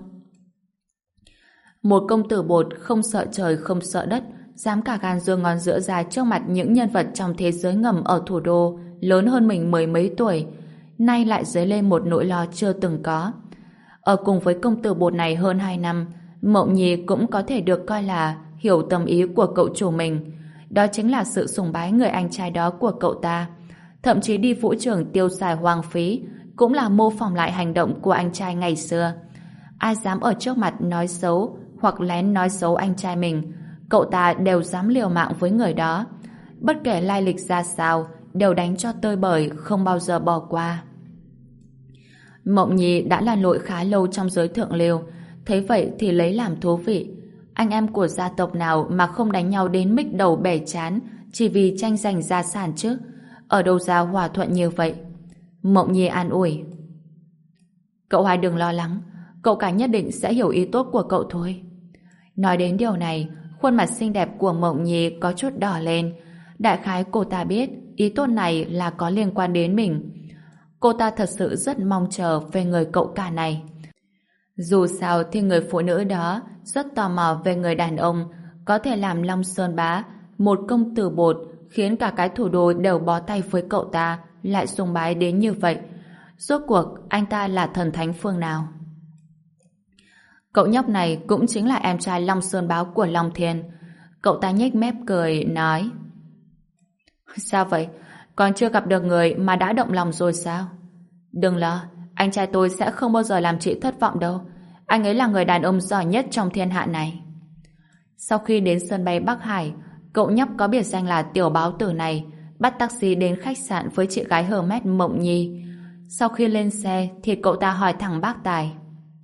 Một công tử bột không sợ trời không sợ đất, dám cả gan giơ ngón giữa ra trước mặt những nhân vật trong thế giới ngầm ở thủ đô, lớn hơn mình mười mấy tuổi, nay lại dấy lên một nỗi lo chưa từng có. Ở cùng với công tử bột này hơn hai năm, Mộng Nhi cũng có thể được coi là hiểu tâm ý của cậu chủ mình. Đó chính là sự sùng bái người anh trai đó của cậu ta. Thậm chí đi vũ trường tiêu xài hoang phí cũng là mô phỏng lại hành động của anh trai ngày xưa. Ai dám ở trước mặt nói xấu hoặc lén nói xấu anh trai mình, cậu ta đều dám liều mạng với người đó. Bất kể lai lịch ra sao, đều đánh cho tơi bời, không bao giờ bỏ qua. Mộng Nhi đã là lội khá lâu trong giới thượng lưu, thấy vậy thì lấy làm thú vị. Anh em của gia tộc nào mà không đánh nhau đến mích đầu bẻ chán chỉ vì tranh giành gia sản chứ? Ở đâu ra hòa thuận như vậy? Mộng Nhi an ủi: cậu hai đừng lo lắng, cậu cả nhất định sẽ hiểu ý tốt của cậu thôi. Nói đến điều này, khuôn mặt xinh đẹp của Mộng Nhi có chút đỏ lên. Đại khái cô ta biết ý tốt này là có liên quan đến mình. Cô ta thật sự rất mong chờ về người cậu cả này. Dù sao thì người phụ nữ đó rất tò mò về người đàn ông có thể làm Long Sơn Bá, một công tử bột, khiến cả cái thủ đô đều bó tay với cậu ta, lại sùng bái đến như vậy. Rốt cuộc anh ta là thần thánh phương nào? Cậu nhóc này cũng chính là em trai Long Sơn Báo của Long Thiên. Cậu ta nhếch mép cười, nói: sao vậy? Còn chưa gặp được người mà đã động lòng rồi sao? Đừng lo, anh trai tôi sẽ không bao giờ làm chị thất vọng đâu. Anh ấy là người đàn ông giỏi nhất trong thiên hạ này. Sau khi đến sân bay Bắc Hải, cậu nhóc có biệt danh là tiểu báo tử này bắt taxi đến khách sạn với chị gái Hermes Mộng Nhi. Sau khi lên xe thì cậu ta hỏi thẳng bác Tài.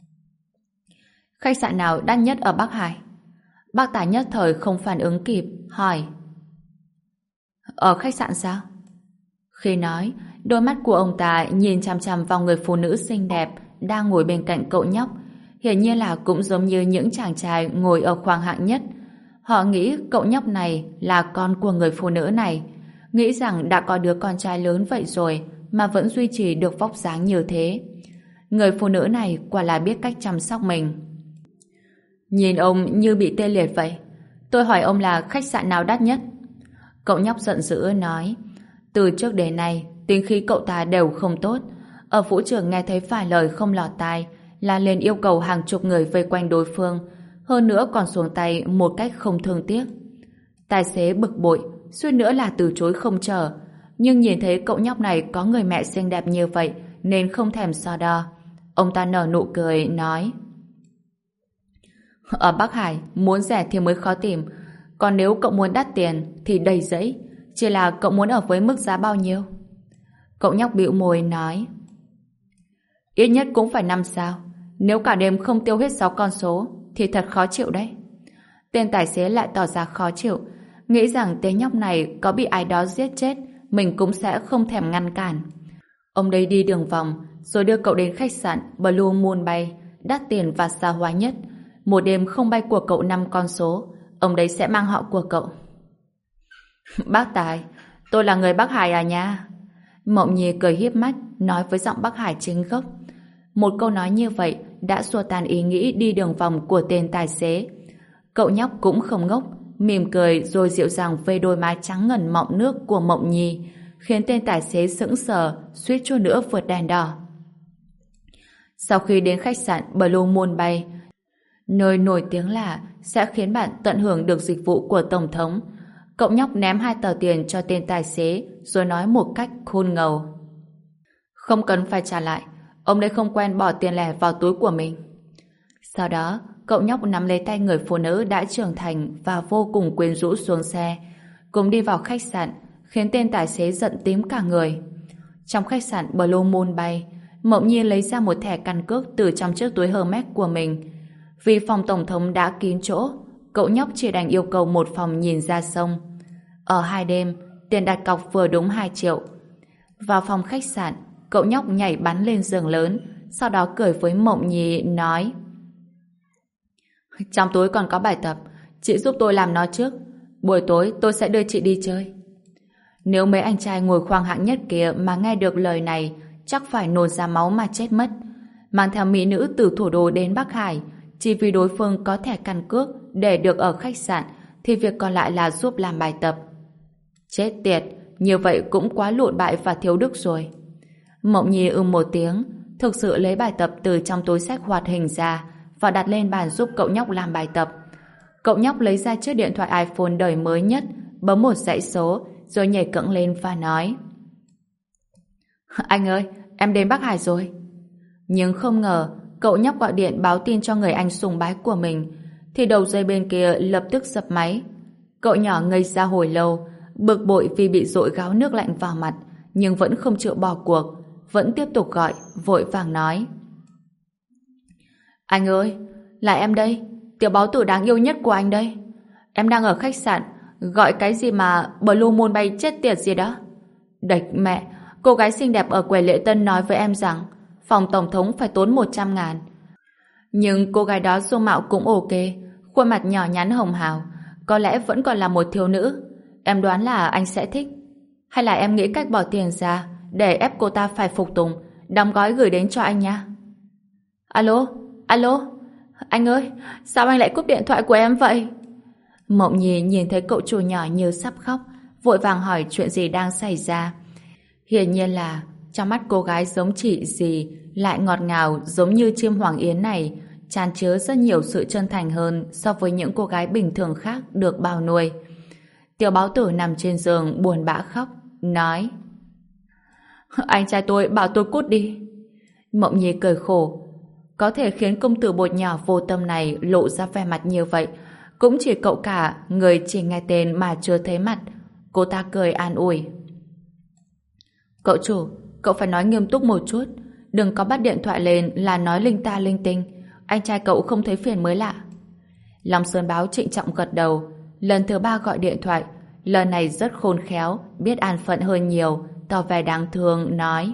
Khách sạn nào đắt nhất ở Bắc Hải? Bác Tài nhất thời không phản ứng kịp, hỏi. Ở khách sạn sao? Khi nói, đôi mắt của ông ta nhìn chằm chằm vào người phụ nữ xinh đẹp đang ngồi bên cạnh cậu nhóc. Hiển nhiên là cũng giống như những chàng trai ngồi ở khoang hạng nhất. Họ nghĩ cậu nhóc này là con của người phụ nữ này, nghĩ rằng đã có đứa con trai lớn vậy rồi mà vẫn duy trì được vóc dáng như thế. Người phụ nữ này quả là biết cách chăm sóc mình. Nhìn ông như bị tê liệt vậy. Tôi hỏi ông là khách sạn nào đắt nhất? Cậu nhóc giận dữ nói. Từ trước đến nay, tính khí cậu ta đều không tốt. Ở vũ trường nghe thấy vài lời không lọt tai là liền yêu cầu hàng chục người vây quanh đối phương, hơn nữa còn xuống tay một cách không thương tiếc. Tài xế bực bội, suýt nữa là từ chối không chờ, nhưng nhìn thấy cậu nhóc này có người mẹ xinh đẹp như vậy nên không thèm so đo. Ông ta nở nụ cười nói. Ở Bắc Hải muốn rẻ thì mới khó tìm, còn nếu cậu muốn đắt tiền thì đầy giấy. Chỉ là cậu muốn ở với mức giá bao nhiêu? Cậu nhóc bĩu môi nói. Ít nhất cũng phải năm sao. Nếu cả đêm không tiêu hết sáu con số thì thật khó chịu đấy. Tên tài xế lại tỏ ra khó chịu, nghĩ rằng tên nhóc này có bị ai đó giết chết mình cũng sẽ không thèm ngăn cản. Ông đây đi đường vòng rồi đưa cậu đến khách sạn Blue Moon Bay, đắt tiền và xa hoa nhất. Một đêm không bay của cậu năm con số, ông đấy sẽ mang họ của cậu. Bác Tài, tôi là người Bắc Hải à nha? Mộng Nhi cười híp mắt nói với giọng Bắc Hải chính gốc. Một câu nói như vậy đã xua tan ý nghĩ đi đường vòng của tên tài xế. Cậu nhóc cũng không ngốc, mỉm cười rồi dịu dàng vây đôi má trắng ngần mọng nước của Mộng Nhi, khiến tên tài xế sững sờ, suýt chút nữa vượt đèn đỏ. Sau khi đến khách sạn Blue Moon Bay, nơi nổi tiếng là sẽ khiến bạn tận hưởng được dịch vụ của Tổng thống, cậu nhóc ném hai tờ tiền cho tên tài xế rồi nói một cách khôn ngầu. Không cần phải trả lại, ông đây không quen bỏ tiền lẻ vào túi của mình. Sau đó, cậu nhóc nắm lấy tay người phụ nữ đã trưởng thành và vô cùng quyến rũ xuống xe, cùng đi vào khách sạn, khiến tên tài xế giận tím cả người. Trong khách sạn Blue Moon Bay, Mộng Nhi lấy ra một thẻ căn cước từ trong chiếc túi Hermes của mình. Vì phòng tổng thống đã kín chỗ, cậu nhóc chỉ đành yêu cầu một phòng nhìn ra sông. Ở hai đêm, tiền đặt cọc vừa đúng hai triệu. Vào phòng khách sạn, cậu nhóc nhảy bắn lên giường lớn, sau đó cười với Mộng Nhi nói: Trong túi còn có bài tập, chị giúp tôi làm nó trước. Buổi tối tôi sẽ đưa chị đi chơi. Nếu mấy anh trai ngồi khoang hạng nhất kia mà nghe được lời này, chắc phải nôn ra máu mà chết mất. Mang theo mỹ nữ từ thủ đô đến Bắc Hải, chỉ vì đối phương có thẻ căn cước để được ở khách sạn, thì việc còn lại là giúp làm bài tập. Chết tiệt, như vậy cũng quá lụn bại và thiếu đức rồi. Mộng Nhi ưm một tiếng, thực sự lấy bài tập từ trong túi xách hoạt hình ra và đặt lên bàn giúp cậu nhóc làm bài tập. Cậu nhóc lấy ra chiếc điện thoại iPhone đời mới nhất, bấm một dãy số, rồi nhảy cẫng lên và nói: Anh ơi, em đến Bắc Hải rồi. Nhưng không ngờ, cậu nhóc gọi điện báo tin cho người anh sùng bái của mình, thì đầu dây bên kia lập tức dập máy. Cậu nhỏ ngây ra hồi lâu, bực bội vì bị dội gáo nước lạnh vào mặt, nhưng vẫn không chịu bỏ cuộc, vẫn tiếp tục gọi, vội vàng nói: Anh ơi, là em đây, tiểu báo tử đáng yêu nhất của anh đây. Em đang ở khách sạn, gọi cái gì mà Blue Moon Bay chết tiệt gì đó. Đệch mẹ, cô gái xinh đẹp ở quầy lễ tân nói với em rằng phòng tổng thống phải tốn một trăm ngàn. Nhưng cô gái đó dung mạo cũng ok, khuôn mặt nhỏ nhắn hồng hào, có lẽ vẫn còn là một thiếu nữ. Em đoán là anh sẽ thích. Hay là em nghĩ cách bỏ tiền ra để ép cô ta phải phục tùng, đóng gói gửi đến cho anh nha. Alo, alo, anh ơi, sao anh lại cúp điện thoại của em vậy? Mộng Nhi nhìn thấy cậu chủ nhỏ như sắp khóc, vội vàng hỏi chuyện gì đang xảy ra. Hiển nhiên là trong mắt cô gái giống chị dì lại ngọt ngào giống như chim hoàng yến này, tràn chứa rất nhiều sự chân thành hơn so với những cô gái bình thường khác được bao nuôi. Tiểu báo tử nằm trên giường buồn bã khóc, nói: Anh trai tôi bảo tôi cút đi. Mộng Nhi cười khổ. Có thể khiến công tử bột nhỏ vô tâm này lộ ra vẻ mặt như vậy cũng chỉ cậu cả, người chỉ nghe tên mà chưa thấy mặt. Cô ta cười an ủi: Cậu chủ, cậu phải nói nghiêm túc một chút. Đừng có bắt điện thoại lên là nói linh ta linh tinh. Anh trai cậu không thấy phiền mới lạ. Long Sơn Báo trịnh trọng gật đầu. Lần thứ ba gọi điện thoại, lần này rất khôn khéo, biết an phận hơn nhiều, tỏ vẻ đáng thương, nói: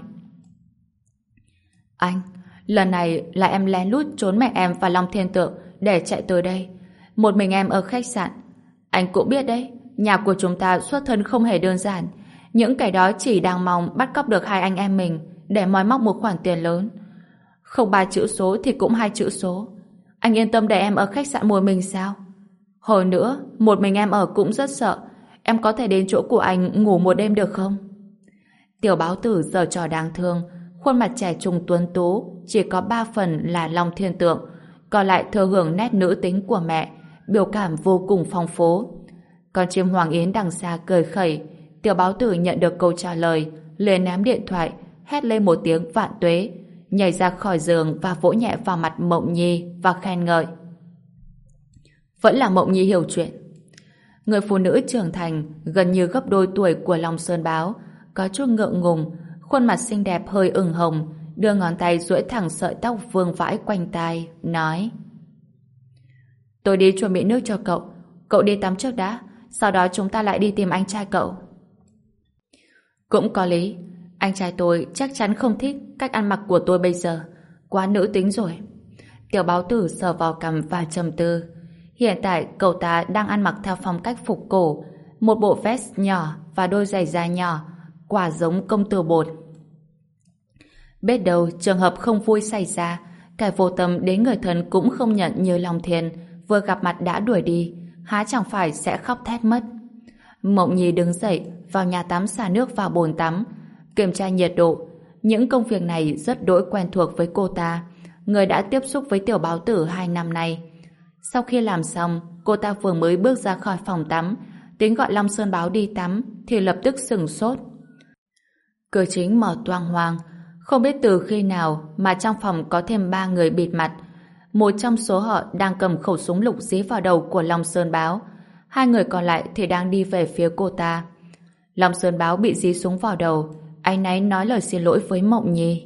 Anh, lần này là em lén lút trốn mẹ em và Long Thiên Tượng để chạy tới đây. Một mình em ở khách sạn. Anh cũng biết đấy, nhà của chúng ta xuất thân không hề đơn giản. Những kẻ đó chỉ đang mong bắt cóc được hai anh em mình để moi móc một khoản tiền lớn. Không ba chữ số thì cũng hai chữ số. Anh yên tâm để em ở khách sạn một mình sao? Hồi nữa, một mình em ở cũng rất sợ. Em có thể đến chỗ của anh ngủ một đêm được không? Tiểu Báo Tử giở trò đáng thương, khuôn mặt trẻ trung tuấn tú, chỉ có ba phần là Long Thiên Tượng, còn lại thừa hưởng nét nữ tính của mẹ, biểu cảm vô cùng phong phú. Còn chim Hoàng Yến đằng xa cười khẩy. Tiểu Báo Tử nhận được câu trả lời, liền ném điện thoại, hét lên một tiếng vạn tuế, nhảy ra khỏi giường và vỗ nhẹ vào mặt Mộng Nhi và khen ngợi. Vẫn là Mộng Nhi hiểu chuyện. Người phụ nữ trưởng thành, gần như gấp đôi tuổi của Long Sơn Báo, có chút ngượng ngùng, khuôn mặt xinh đẹp hơi ửng hồng, đưa ngón tay duỗi thẳng sợi tóc vương vãi quanh tai, nói: Tôi đi chuẩn bị nước cho cậu, cậu đi tắm trước đã, sau đó chúng ta lại đi tìm anh trai cậu. Cũng có lý, anh trai tôi chắc chắn không thích cách ăn mặc của tôi bây giờ, quá nữ tính rồi. Tiểu Báo Tử sờ vào cằm và trầm tư. Hiện tại cậu ta đang ăn mặc theo phong cách phục cổ, một bộ vest nhỏ và đôi giày da nhỏ, quả giống công tử bột. Biết đâu trường hợp không vui xảy ra, kẻ vô tâm đến người thân cũng không nhận như Long Thiên, vừa gặp mặt đã đuổi đi, há chẳng phải sẽ khóc thét mất. Mộng Nhi đứng dậy, vào nhà tắm xả nước vào bồn tắm, kiểm tra nhiệt độ. Những công việc này rất đỗi quen thuộc với cô ta, người đã tiếp xúc với Tiểu Báo Tử hai năm nay. Sau khi làm xong, cô ta vừa mới bước ra khỏi phòng tắm, tính gọi Long Sơn Báo đi tắm, thì lập tức sửng sốt. Cửa chính mở toang hoang, không biết từ khi nào mà trong phòng có thêm ba người bịt mặt. Một trong số họ đang cầm khẩu súng lục dí vào đầu của Long Sơn Báo, hai người còn lại thì đang đi về phía cô ta. Long Sơn Báo bị dí súng vào đầu, áy náy nói lời xin lỗi với Mộng Nhi.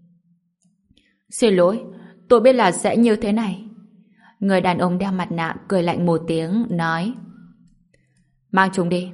Xin lỗi, tôi biết là sẽ như thế này. Người đàn ông đeo mặt nạ cười lạnh một tiếng, nói: Mang chúng đi.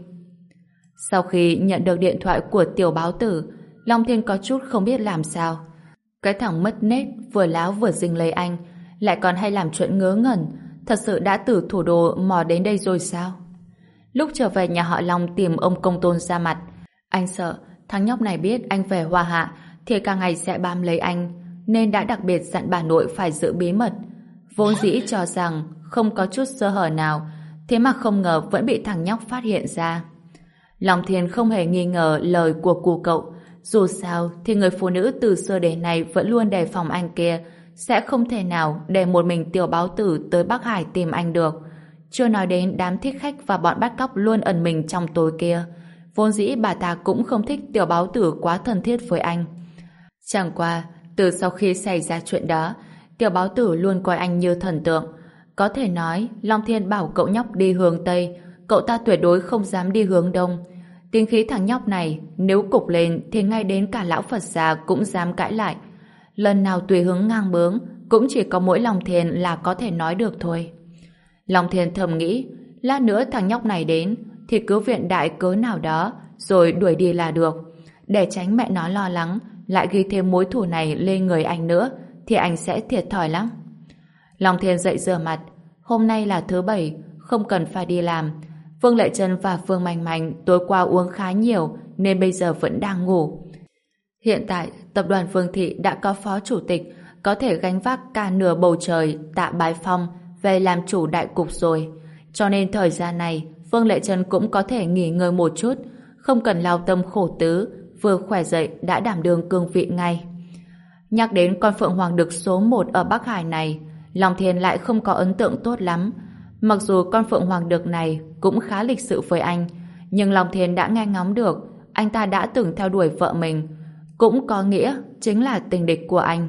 Sau khi nhận được điện thoại của Tiểu Báo Tử, Long Thiên có chút không biết làm sao. Cái thằng mất nết, vừa láo vừa dính lấy anh, lại còn hay làm chuyện ngớ ngẩn, thật sự đã từ thủ đô mò đến đây rồi sao? Lúc trở về nhà họ Long tìm ông Công Tôn ra mặt, anh sợ thằng nhóc này biết anh về Hoa Hạ thì càng ngày sẽ bám lấy anh, nên đã đặc biệt dặn bà nội phải giữ bí mật. Vốn dĩ cho rằng không có chút sơ hở nào, thế mà không ngờ vẫn bị thằng nhóc phát hiện ra. Long Thiên không hề nghi ngờ lời của cụ cậu. Dù sao thì người phụ nữ từ xưa đến nay vẫn luôn đề phòng anh kia, sẽ không thể nào để một mình Tiểu Báo Tử tới Bắc Hải tìm anh được. Chưa nói đến đám thích khách và bọn bắt cóc luôn ẩn mình trong tối kia. Vốn dĩ bà ta cũng không thích Tiểu Báo Tử quá thân thiết với anh. Chẳng qua, từ sau khi xảy ra chuyện đó, Tiểu Báo Tử luôn coi anh như thần tượng. Có thể nói, Long Thiên bảo cậu nhóc đi hướng Tây, cậu ta tuyệt đối không dám đi hướng Đông. Tính khí thằng nhóc này, nếu cục lên thì ngay đến cả lão Phật già cũng dám cãi lại. Lần nào tùy hứng ngang bướng, cũng chỉ có mỗi Long Thiên là có thể nói được thôi. Long Thiên thầm nghĩ, lát nữa thằng nhóc này đến, thì cứ viện đại cớ nào đó, rồi đuổi đi là được. Để tránh mẹ nó lo lắng, lại ghi thêm mối thù này lên người anh nữa, thì anh sẽ thiệt thòi lắm. Long Thiên dậy rửa mặt. Hôm nay là thứ bảy, không cần phải đi làm. Vương Lệ Trân và Vương Manh Manh tối qua uống khá nhiều, nên bây giờ vẫn đang ngủ. Hiện tại, tập đoàn Vương Thị đã có phó chủ tịch, có thể gánh vác cả nửa bầu trời, Tạ Bái Phong, về làm chủ đại cục rồi. Cho nên thời gian này, Vương Lệ Trân cũng có thể nghỉ ngơi một chút, không cần lao tâm khổ tứ, vừa khỏe dậy đã đảm đương cương vị ngay. Nhắc đến con Phượng Hoàng Đực số một ở Bắc Hải này, Long Thiên lại không có ấn tượng tốt lắm. Mặc dù con Phượng Hoàng Đực này cũng khá lịch sự với anh, nhưng Long Thiên đã nghe ngóng được anh ta đã từng theo đuổi vợ mình, cũng có nghĩa chính là tình địch của anh.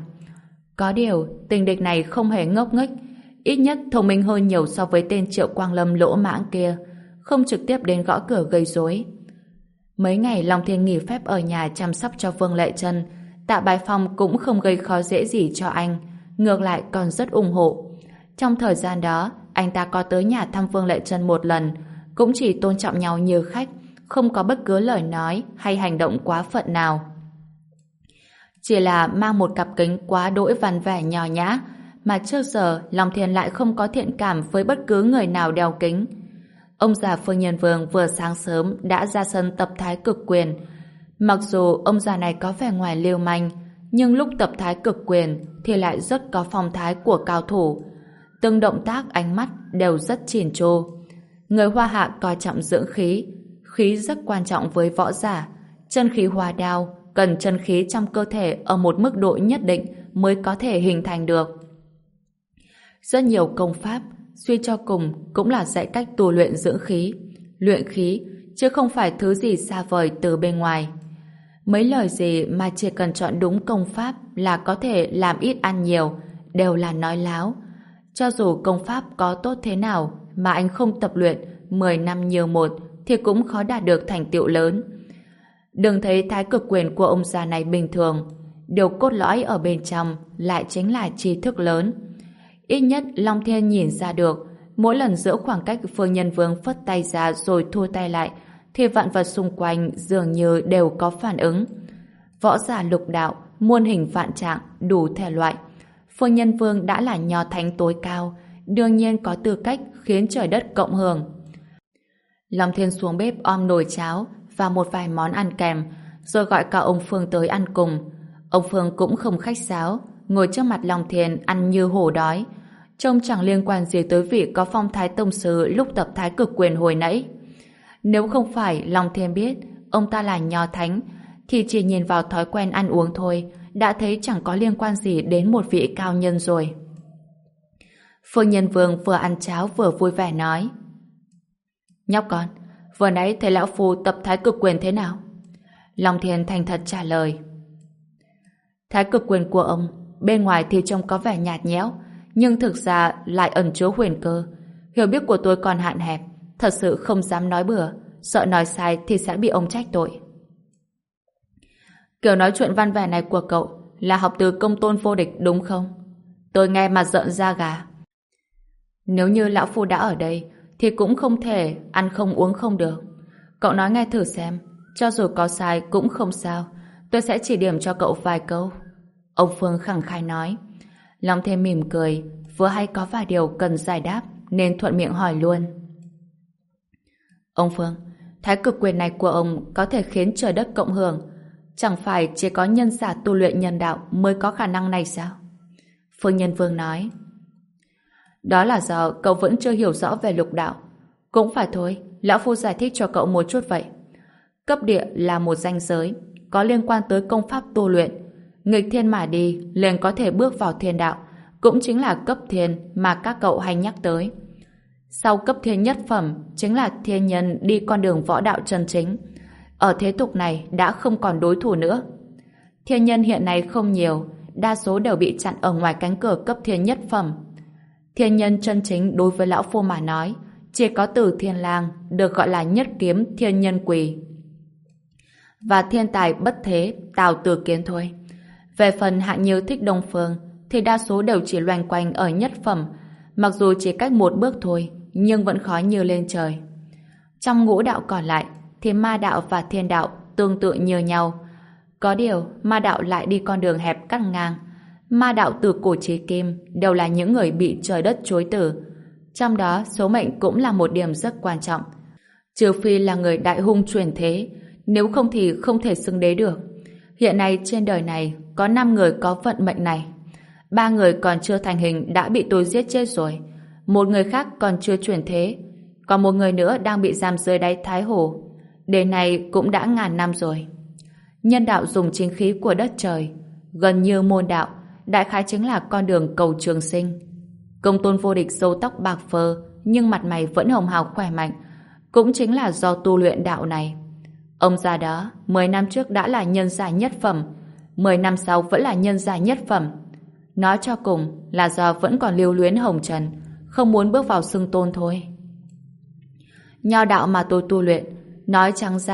Có điều, tình địch này không hề ngốc nghếch, ít nhất thông minh hơn nhiều so với tên Triệu Quang Lâm lỗ mãng kia, không trực tiếp đến gõ cửa gây rối. Mấy ngày Long Thiên nghỉ phép ở nhà chăm sóc cho Vương Lệ Trân, Tạ Bái Phong cũng không gây khó dễ gì cho anh, ngược lại còn rất ủng hộ. Trong thời gian đó, anh ta có tới nhà thăm Vương Lệ Trân một lần, cũng chỉ tôn trọng nhau như khách, không có bất cứ lời nói hay hành động quá phận nào. Chỉ là mang một cặp kính quá đỗi văn vẻ nhỏ nhã, mà trước giờ Long Thiên lại không có thiện cảm với bất cứ người nào đeo kính. Ông già Phương Nhân Vương vừa sáng sớm đã ra sân tập thái cực quyền. Mặc dù ông già này có vẻ ngoài lưu manh, nhưng lúc tập thái cực quyền thì lại rất có phong thái của cao thủ. Từng động tác, ánh mắt đều rất chỉn chu. Người Hoa Hạ coi trọng dưỡng khí, khí rất quan trọng với võ giả. Chân khí hòa đao cần chân khí trong cơ thể ở một mức độ nhất định mới có thể hình thành được. Rất nhiều công pháp suy cho cùng cũng là dạy cách tu luyện dưỡng khí, luyện khí, chứ không phải thứ gì xa vời từ bên ngoài. Mấy lời gì mà chỉ cần chọn đúng công pháp là có thể làm ít ăn nhiều, đều là nói láo. Cho dù công pháp có tốt thế nào mà anh không tập luyện mười năm nhiều một thì cũng khó đạt được thành tựu lớn. Đừng thấy thái cực quyền của ông già này bình thường, điều cốt lõi ở bên trong lại chính là tri thức lớn. Ít nhất Long Thiên nhìn ra được, mỗi lần giữa khoảng cách Phương Nhân Vương phất tay ra rồi thua tay lại, thì vạn vật xung quanh dường như đều có phản ứng. Võ giả lục đạo, muôn hình vạn trạng, đủ thể loại. Phương Nhân Vương đã là nho thánh tối cao, đương nhiên có tư cách khiến trời đất cộng hưởng. Long Thiên xuống bếp om nồi cháo và một vài món ăn kèm, rồi gọi cả ông Phương tới ăn cùng. Ông Phương cũng không khách sáo, ngồi trước mặt Long Thiên ăn như hổ đói, trông chẳng liên quan gì tới vị có phong thái tông sư lúc tập thái cực quyền hồi nãy. Nếu không phải Long Thiên biết ông ta là nho thánh, thì chỉ nhìn vào thói quen ăn uống thôi đã thấy chẳng có liên quan gì đến một vị cao nhân rồi. Phương Nhân Vương vừa ăn cháo vừa vui vẻ nói: Nhóc con, vừa nãy thấy lão phu tập thái cực quyền thế nào? Long Thiên thành thật trả lời: Thái cực quyền của ông bên ngoài thì trông có vẻ nhạt nhẽo, nhưng thực ra lại ẩn chứa huyền cơ. Hiểu biết của tôi còn hạn hẹp, thật sự không dám nói bừa, sợ nói sai thì sẽ bị ông trách tội. Kiểu nói chuyện văn vẻ này của cậu là học từ Công Tôn Vô Địch đúng không? Tôi nghe mà rợn da gà. Nếu như lão phu đã ở đây thì cũng không thể ăn không uống không được. Cậu nói nghe thử xem, cho dù có sai cũng không sao, tôi sẽ chỉ điểm cho cậu vài câu. Ông Phương khẳng khái nói. Long Thiên mỉm cười, vừa hay có vài điều cần giải đáp nên thuận miệng hỏi luôn. Ông Phương, thái cực quyền này của ông có thể khiến trời đất cộng hưởng, chẳng phải chỉ có nhân giả tu luyện nhân đạo mới có khả năng này sao? Phương Nhân Vương nói. Đó là do cậu vẫn chưa hiểu rõ về lục đạo. Cũng phải thôi, lão phu giải thích cho cậu một chút vậy. Cấp địa là một ranh giới có liên quan tới công pháp tu luyện. Nghịch thiên mà đi liền có thể bước vào thiên đạo, cũng chính là cấp thiên mà các cậu hay nhắc tới. Sau cấp thiên nhất phẩm chính là thiên nhân đi con đường võ đạo chân chính. Ở thế tục này đã không còn đối thủ nữa. Thiên nhân hiện nay không nhiều, đa số đều bị chặn ở ngoài cánh cửa cấp thiên nhất phẩm. Thiên nhân chân chính đối với lão phu mà nói, chỉ có Tử Thiên Lang được gọi là nhất kiếm thiên nhân quỳ và thiên tài bất thế Tào Tử Kiến thôi. Về phần hạng như Thích Đông Phương thì đa số đều chỉ loanh quanh ở nhất phẩm, mặc dù chỉ cách một bước thôi nhưng vẫn khó như lên trời. Trong ngũ đạo còn lại thì ma đạo và thiên đạo tương tự như nhau. Có điều ma đạo lại đi con đường hẹp cắt ngang. Ma đạo từ cổ chí kim đều là những người bị trời đất chối từ. Trong đó số mệnh cũng là một điểm rất quan trọng. Trừ phi là người đại hung truyền thế, nếu không thì không thể xưng đế được. Hiện nay trên đời này có năm người có vận mệnh này. Ba người còn chưa thành hình đã bị tôi giết chết rồi. Một người khác còn chưa chuyển thế. Còn một người nữa đang bị giam dưới đáy Thái Hồ. Đến nay cũng đã ngàn năm rồi. Nhân đạo dùng chính khí của đất trời, gần như môn đạo, đại khái chính là con đường cầu trường sinh. Công Tôn Vô Địch râu tóc bạc phơ, nhưng mặt mày vẫn hồng hào khỏe mạnh, cũng chính là do tu luyện đạo này. Ông già đó, mười năm trước đã là nhân giả nhất phẩm, mười năm sau vẫn là nhân giả nhất phẩm. Nói cho cùng là do vẫn còn lưu luyến hồng trần, không muốn bước vào xưng tôn thôi. Nho đạo mà tôi tu luyện, nói trắng ra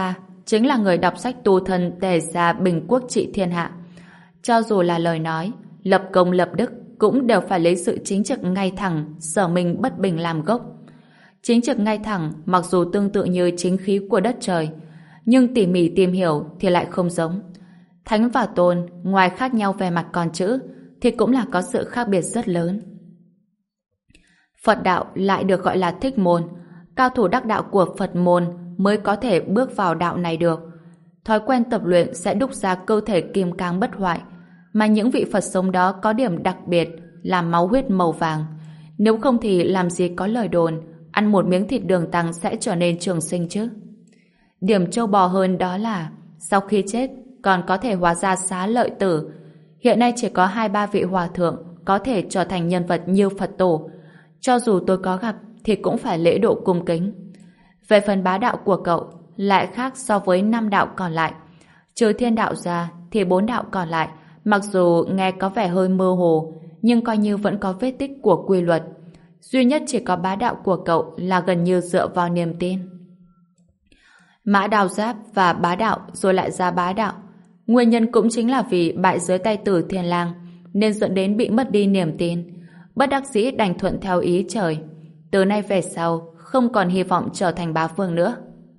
chính là người đọc sách tu thân tề gia bình quốc trị thiên hạ. Cho dù là lời nói, lập công lập đức cũng đều phải lấy sự chính trực ngay thẳng, sở minh bất bình làm gốc. Chính trực ngay thẳng mặc dù tương tự như chính khí của đất trời, nhưng tỉ mỉ tìm hiểu thì lại không giống. Thánh và tôn, ngoài khác nhau về mặt con chữ, thì cũng là có sự khác biệt rất lớn. Phật đạo lại được gọi là thích môn, cao thủ đắc đạo của Phật môn mới có thể bước vào đạo này được. Thói quen tập luyện sẽ đúc ra cơ thể kim cang bất hoại, mà những vị Phật sống đó có điểm đặc biệt là máu huyết màu vàng. Nếu không thì làm gì có lời đồn ăn một miếng thịt đường tăng sẽ trở nên trường sinh chứ. Điểm trâu bò hơn đó là sau khi chết còn có thể hóa ra xá lợi tử. Hiện nay chỉ có hai ba vị hòa thượng có thể trở thành nhân vật như Phật tổ. Cho dù tôi có gặp thì cũng phải lễ độ cung kính. Về phần bá đạo của cậu lại khác so với năm đạo còn lại. Trừ thiên đạo ra thì bốn đạo còn lại mặc dù nghe có vẻ hơi mơ hồ nhưng coi như vẫn có vết tích của quy luật. Duy nhất chỉ có bá đạo của cậu là gần như dựa vào niềm tin. Mã Đào Giáp và bá đạo rồi lại ra bá đạo. Nguyên nhân cũng chính là vì bại dưới tay Tử Thiên Lang nên dẫn đến bị mất đi niềm tin. Bất đắc dĩ đành thuận theo ý trời. Từ nay về sau không còn hy vọng trở thành bá vương nữa.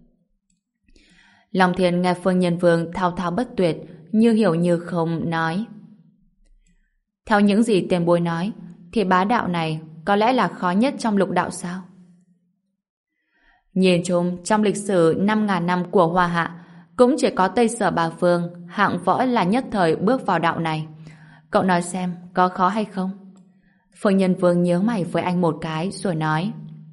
Long Thiên nghe Phương Nhân Vương thao thao bất tuyệt, như hiểu như không, nói: theo những gì tiền bối nói thì bá đạo này có lẽ là khó nhất trong lục đạo sao? Nhìn chung trong lịch sử năm ngàn năm của Hoa Hạ cũng chỉ có Tây Sở Bá Vương hạng võ là nhất thời bước vào đạo này. Cậu nói xem có khó hay không? Phương Nhân Vương nhớ mày với anh một cái rồi nói: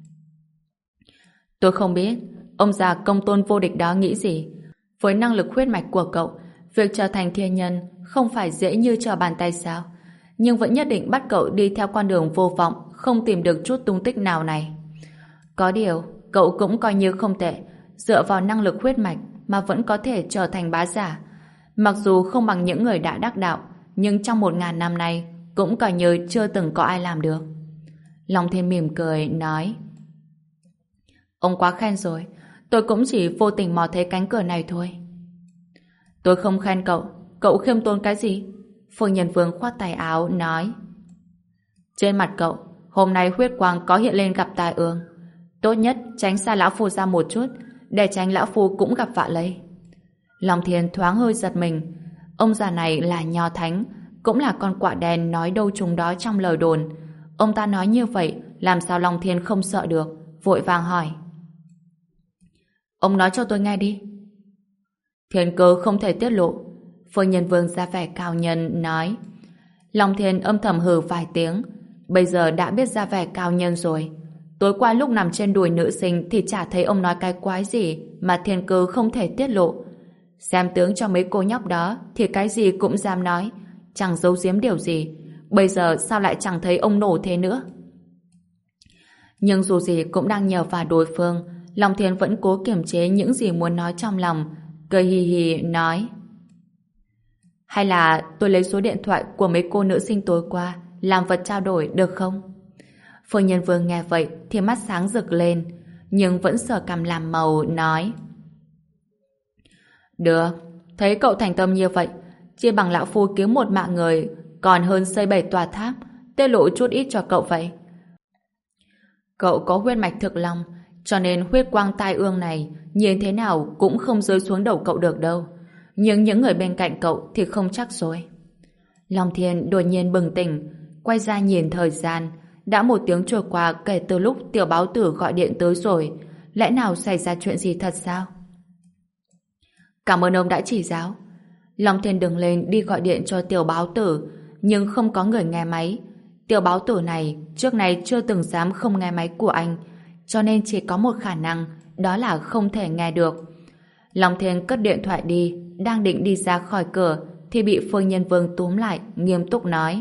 tôi không biết ông già công tôn vô địch đó nghĩ gì. Với năng lực huyết mạch của cậu, việc trở thành thiên nhân không phải dễ như trở bàn tay sao? Nhưng vẫn nhất định bắt cậu đi theo con đường vô vọng, không tìm được chút tung tích nào này. Có điều, cậu cũng coi như không tệ, dựa vào năng lực huyết mạch mà vẫn có thể trở thành bá giả. Mặc dù không bằng những người đã đắc đạo, nhưng trong một ngàn năm nay cũng coi như chưa từng có ai làm được. Long Thiên mỉm cười, nói: ông quá khen rồi, tôi cũng chỉ vô tình mò thấy cánh cửa này thôi. Tôi không khen cậu, cậu khiêm tốn cái gì? Phương Nhân Vương khoát tay áo, nói: trên mặt cậu, hôm nay huyết quang có hiện lên gặp tai ương. Tốt nhất tránh xa lão phu ra một chút, để tránh lão phu cũng gặp vạ lây. Long Thiên thoáng hơi giật mình. Ông già này là nho thánh, cũng là con quạ đen nói đâu chúng đó trong lời đồn. Ông ta nói như vậy, làm sao Long Thiên không sợ được, vội vàng hỏi: ông nói cho tôi nghe đi. Thiên cơ không thể tiết lộ. Phương Nhân Vương ra vẻ cao nhân, nói. Long Thiên âm thầm hừ vài tiếng. Bây giờ đã biết ra vẻ cao nhân rồi. Tối qua lúc nằm trên đùi nữ sinh thì chả thấy ông nói cái quái gì mà thiên cơ không thể tiết lộ. Xem tướng cho mấy cô nhóc đó thì cái gì cũng dám nói, chẳng giấu giếm điều gì. Bây giờ sao lại chẳng thấy ông nổ thế nữa? Nhưng dù gì cũng đang nhờ vào đối phương, Long Thiên vẫn cố kiềm chế những gì muốn nói trong lòng, cười hì hì nói: hay là tôi lấy số điện thoại của mấy cô nữ sinh tối qua làm vật trao đổi được không? Phương Nhân Vương nghe vậy thì mắt sáng rực lên, nhưng vẫn sờ cằm làm màu, nói: được, thấy cậu thành tâm như vậy, chia bằng lão phu kiếm một mạng người còn hơn xây bảy tòa tháp, tiết lộ chút ít cho cậu vậy. Cậu có huyết mạch thực long, cho nên huyết quang tai ương này nhìn thế nào cũng không rơi xuống đầu cậu được đâu. Nhưng những người bên cạnh cậu thì không chắc rồi. Long Thiên đột nhiên bừng tỉnh, quay ra nhìn thời gian. Đã một tiếng trôi qua kể từ lúc Tiểu Báo Tử gọi điện tới rồi. Lẽ nào xảy ra chuyện gì thật sao? Cảm ơn ông đã chỉ giáo. Long Thiên đứng lên đi gọi điện cho Tiểu Báo Tử, nhưng không có người nghe máy. Tiểu Báo Tử này trước này chưa từng dám không nghe máy của anh, cho nên chỉ có một khả năng, đó là không thể nghe được. Long Thiên cất điện thoại đi, đang định đi ra khỏi cửa thì bị Phương Nhân Vương túm lại, nghiêm túc nói: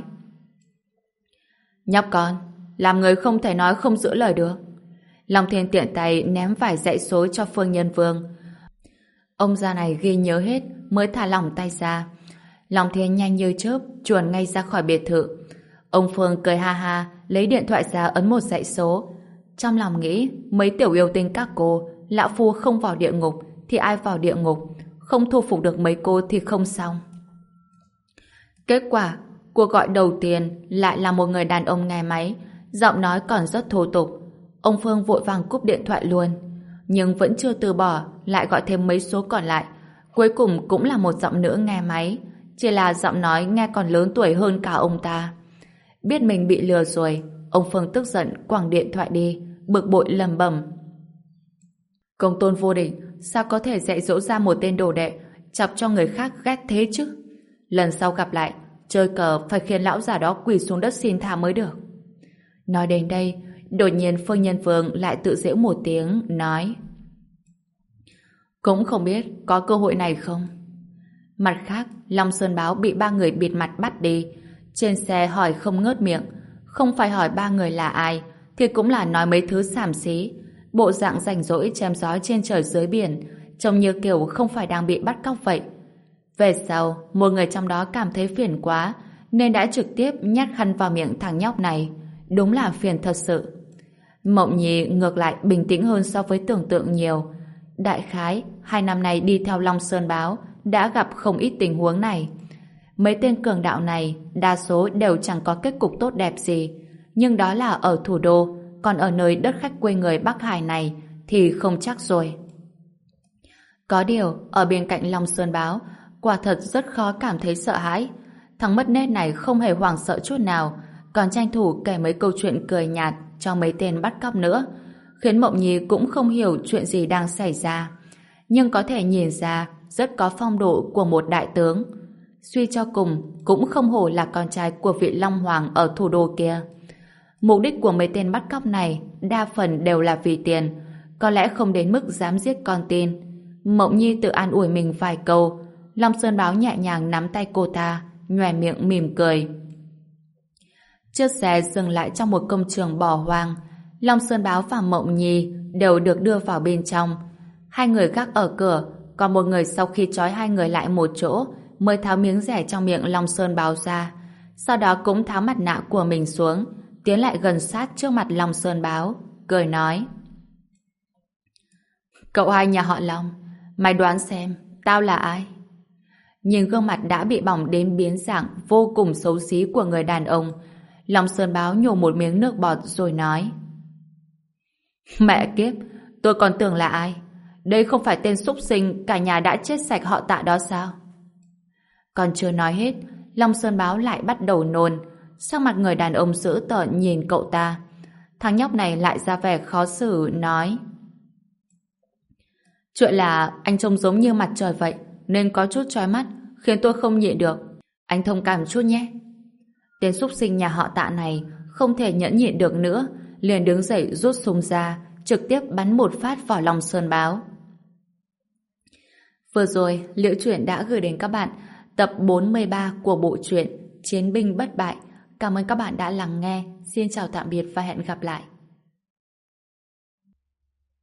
nhóc con, làm người không thể nói không giữ lời được. Long Thiên tiện tay ném vài dãy số cho Phương Nhân Vương. Ông già này ghi nhớ hết mới thả lỏng tay ra. Long Thiên nhanh như chớp chuồn ngay ra khỏi biệt thự. Ông Phương cười ha ha, lấy điện thoại ra ấn một dãy số. Trong lòng nghĩ, mấy tiểu yêu tinh các cô, lão phu không vào địa ngục thì ai vào địa ngục, không thu phục được mấy cô thì không xong. Kết quả, cuộc gọi đầu tiên lại là một người đàn ông nghe máy, giọng nói còn rất thô tục. Ông Phương vội vàng cúp điện thoại luôn, nhưng vẫn chưa từ bỏ, lại gọi thêm mấy số còn lại. Cuối cùng cũng là một giọng nữ nghe máy, chỉ là giọng nói nghe còn lớn tuổi hơn cả ông ta. Biết mình bị lừa rồi, ông Phương tức giận quẳng điện thoại đi, bực bội lầm bầm: Công tôn vô địch, sao có thể dạy dỗ ra một tên đồ đệ, chọc cho người khác ghét thế chứ? Lần sau gặp lại, chơi cờ phải khiến lão già đó quỳ xuống đất xin tha mới được. Nói đến đây, đột nhiên Phương Nhân Vương lại tự giễu một tiếng, nói: Cũng không biết có cơ hội này không? Mặt khác, Long Sơn Báo bị ba người bịt mặt bắt đi. Trên xe hỏi không ngớt miệng. Không phải hỏi ba người là ai, thì cũng là nói mấy thứ xàm xí. Bộ dạng rảnh rỗi chém gió trên trời dưới biển, trông như kiểu không phải đang bị bắt cóc vậy. Về sau, một người trong đó cảm thấy phiền quá, nên đã trực tiếp nhét khăn vào miệng thằng nhóc này. Đúng là phiền thật sự. Mộng Nhi ngược lại bình tĩnh hơn so với tưởng tượng nhiều. Đại khái, hai năm nay đi theo Long Sơn Báo đã gặp không ít tình huống này. Mấy tên cường đạo này đa số đều chẳng có kết cục tốt đẹp gì, nhưng đó là ở thủ đô, còn ở nơi đất khách quê người Bắc Hải này thì không chắc rồi. Có điều, ở bên cạnh Long Sơn Báo, quả thật rất khó cảm thấy sợ hãi. Thằng mất nết này không hề hoảng sợ chút nào, còn tranh thủ kể mấy câu chuyện cười nhạt cho mấy tên bắt cóc nữa, khiến Mộng Nhi cũng không hiểu chuyện gì đang xảy ra, nhưng có thể nhìn ra rất có phong độ của một đại tướng. Suy cho cùng, cũng không hổ là con trai của vị Long Hoàng ở thủ đô kia. Mục đích của mấy tên bắt cóc này đa phần đều là vì tiền, có lẽ không đến mức dám giết con tin. Mộng Nhi tự an ủi mình vài câu. Long Sơn Báo nhẹ nhàng nắm tay cô ta, nhoẻn miệng mỉm cười. Chiếc xe dừng lại trong một công trường bỏ hoang. Long Sơn Báo và Mộng Nhi đều được đưa vào bên trong. Hai người gác ở cửa, còn một người sau khi trói hai người lại một chỗ mới tháo miếng rẻ trong miệng Long Sơn Báo ra. Sau đó cũng tháo mặt nạ của mình xuống, tiến lại gần sát trước mặt Long Sơn Báo, cười nói: Cậu hai nhà họ Long, mày đoán xem tao là ai? Nhìn gương mặt đã bị bỏng đến biến dạng vô cùng xấu xí của người đàn ông, Long Sơn Báo nhổ một miếng nước bọt rồi nói: Mẹ kiếp, tôi còn tưởng là ai? Đây không phải tên súc sinh cả nhà đã chết sạch họ Tạ đó sao? Còn chưa nói hết, Long Sơn Báo lại bắt đầu nôn. Sắc mặt người đàn ông dữ tợn nhìn cậu ta. Thằng nhóc này lại ra vẻ khó xử, nói: Chuyện là anh trông giống như mặt trời vậy, nên có chút chói mắt, khiến tôi không nhịn được. Anh thông cảm chút nhé. Tên súc sinh nhà họ Tạ này không thể nhẫn nhịn được nữa, liền đứng dậy rút súng ra, trực tiếp bắn một phát vào Long Sơn Báo. Vừa rồi, Liễu Chuyện đã gửi đến các bạn tập bốn mươi ba của bộ truyện Chiến binh bất bại. Cảm ơn các bạn đã lắng nghe. Xin chào tạm biệt và hẹn gặp lại.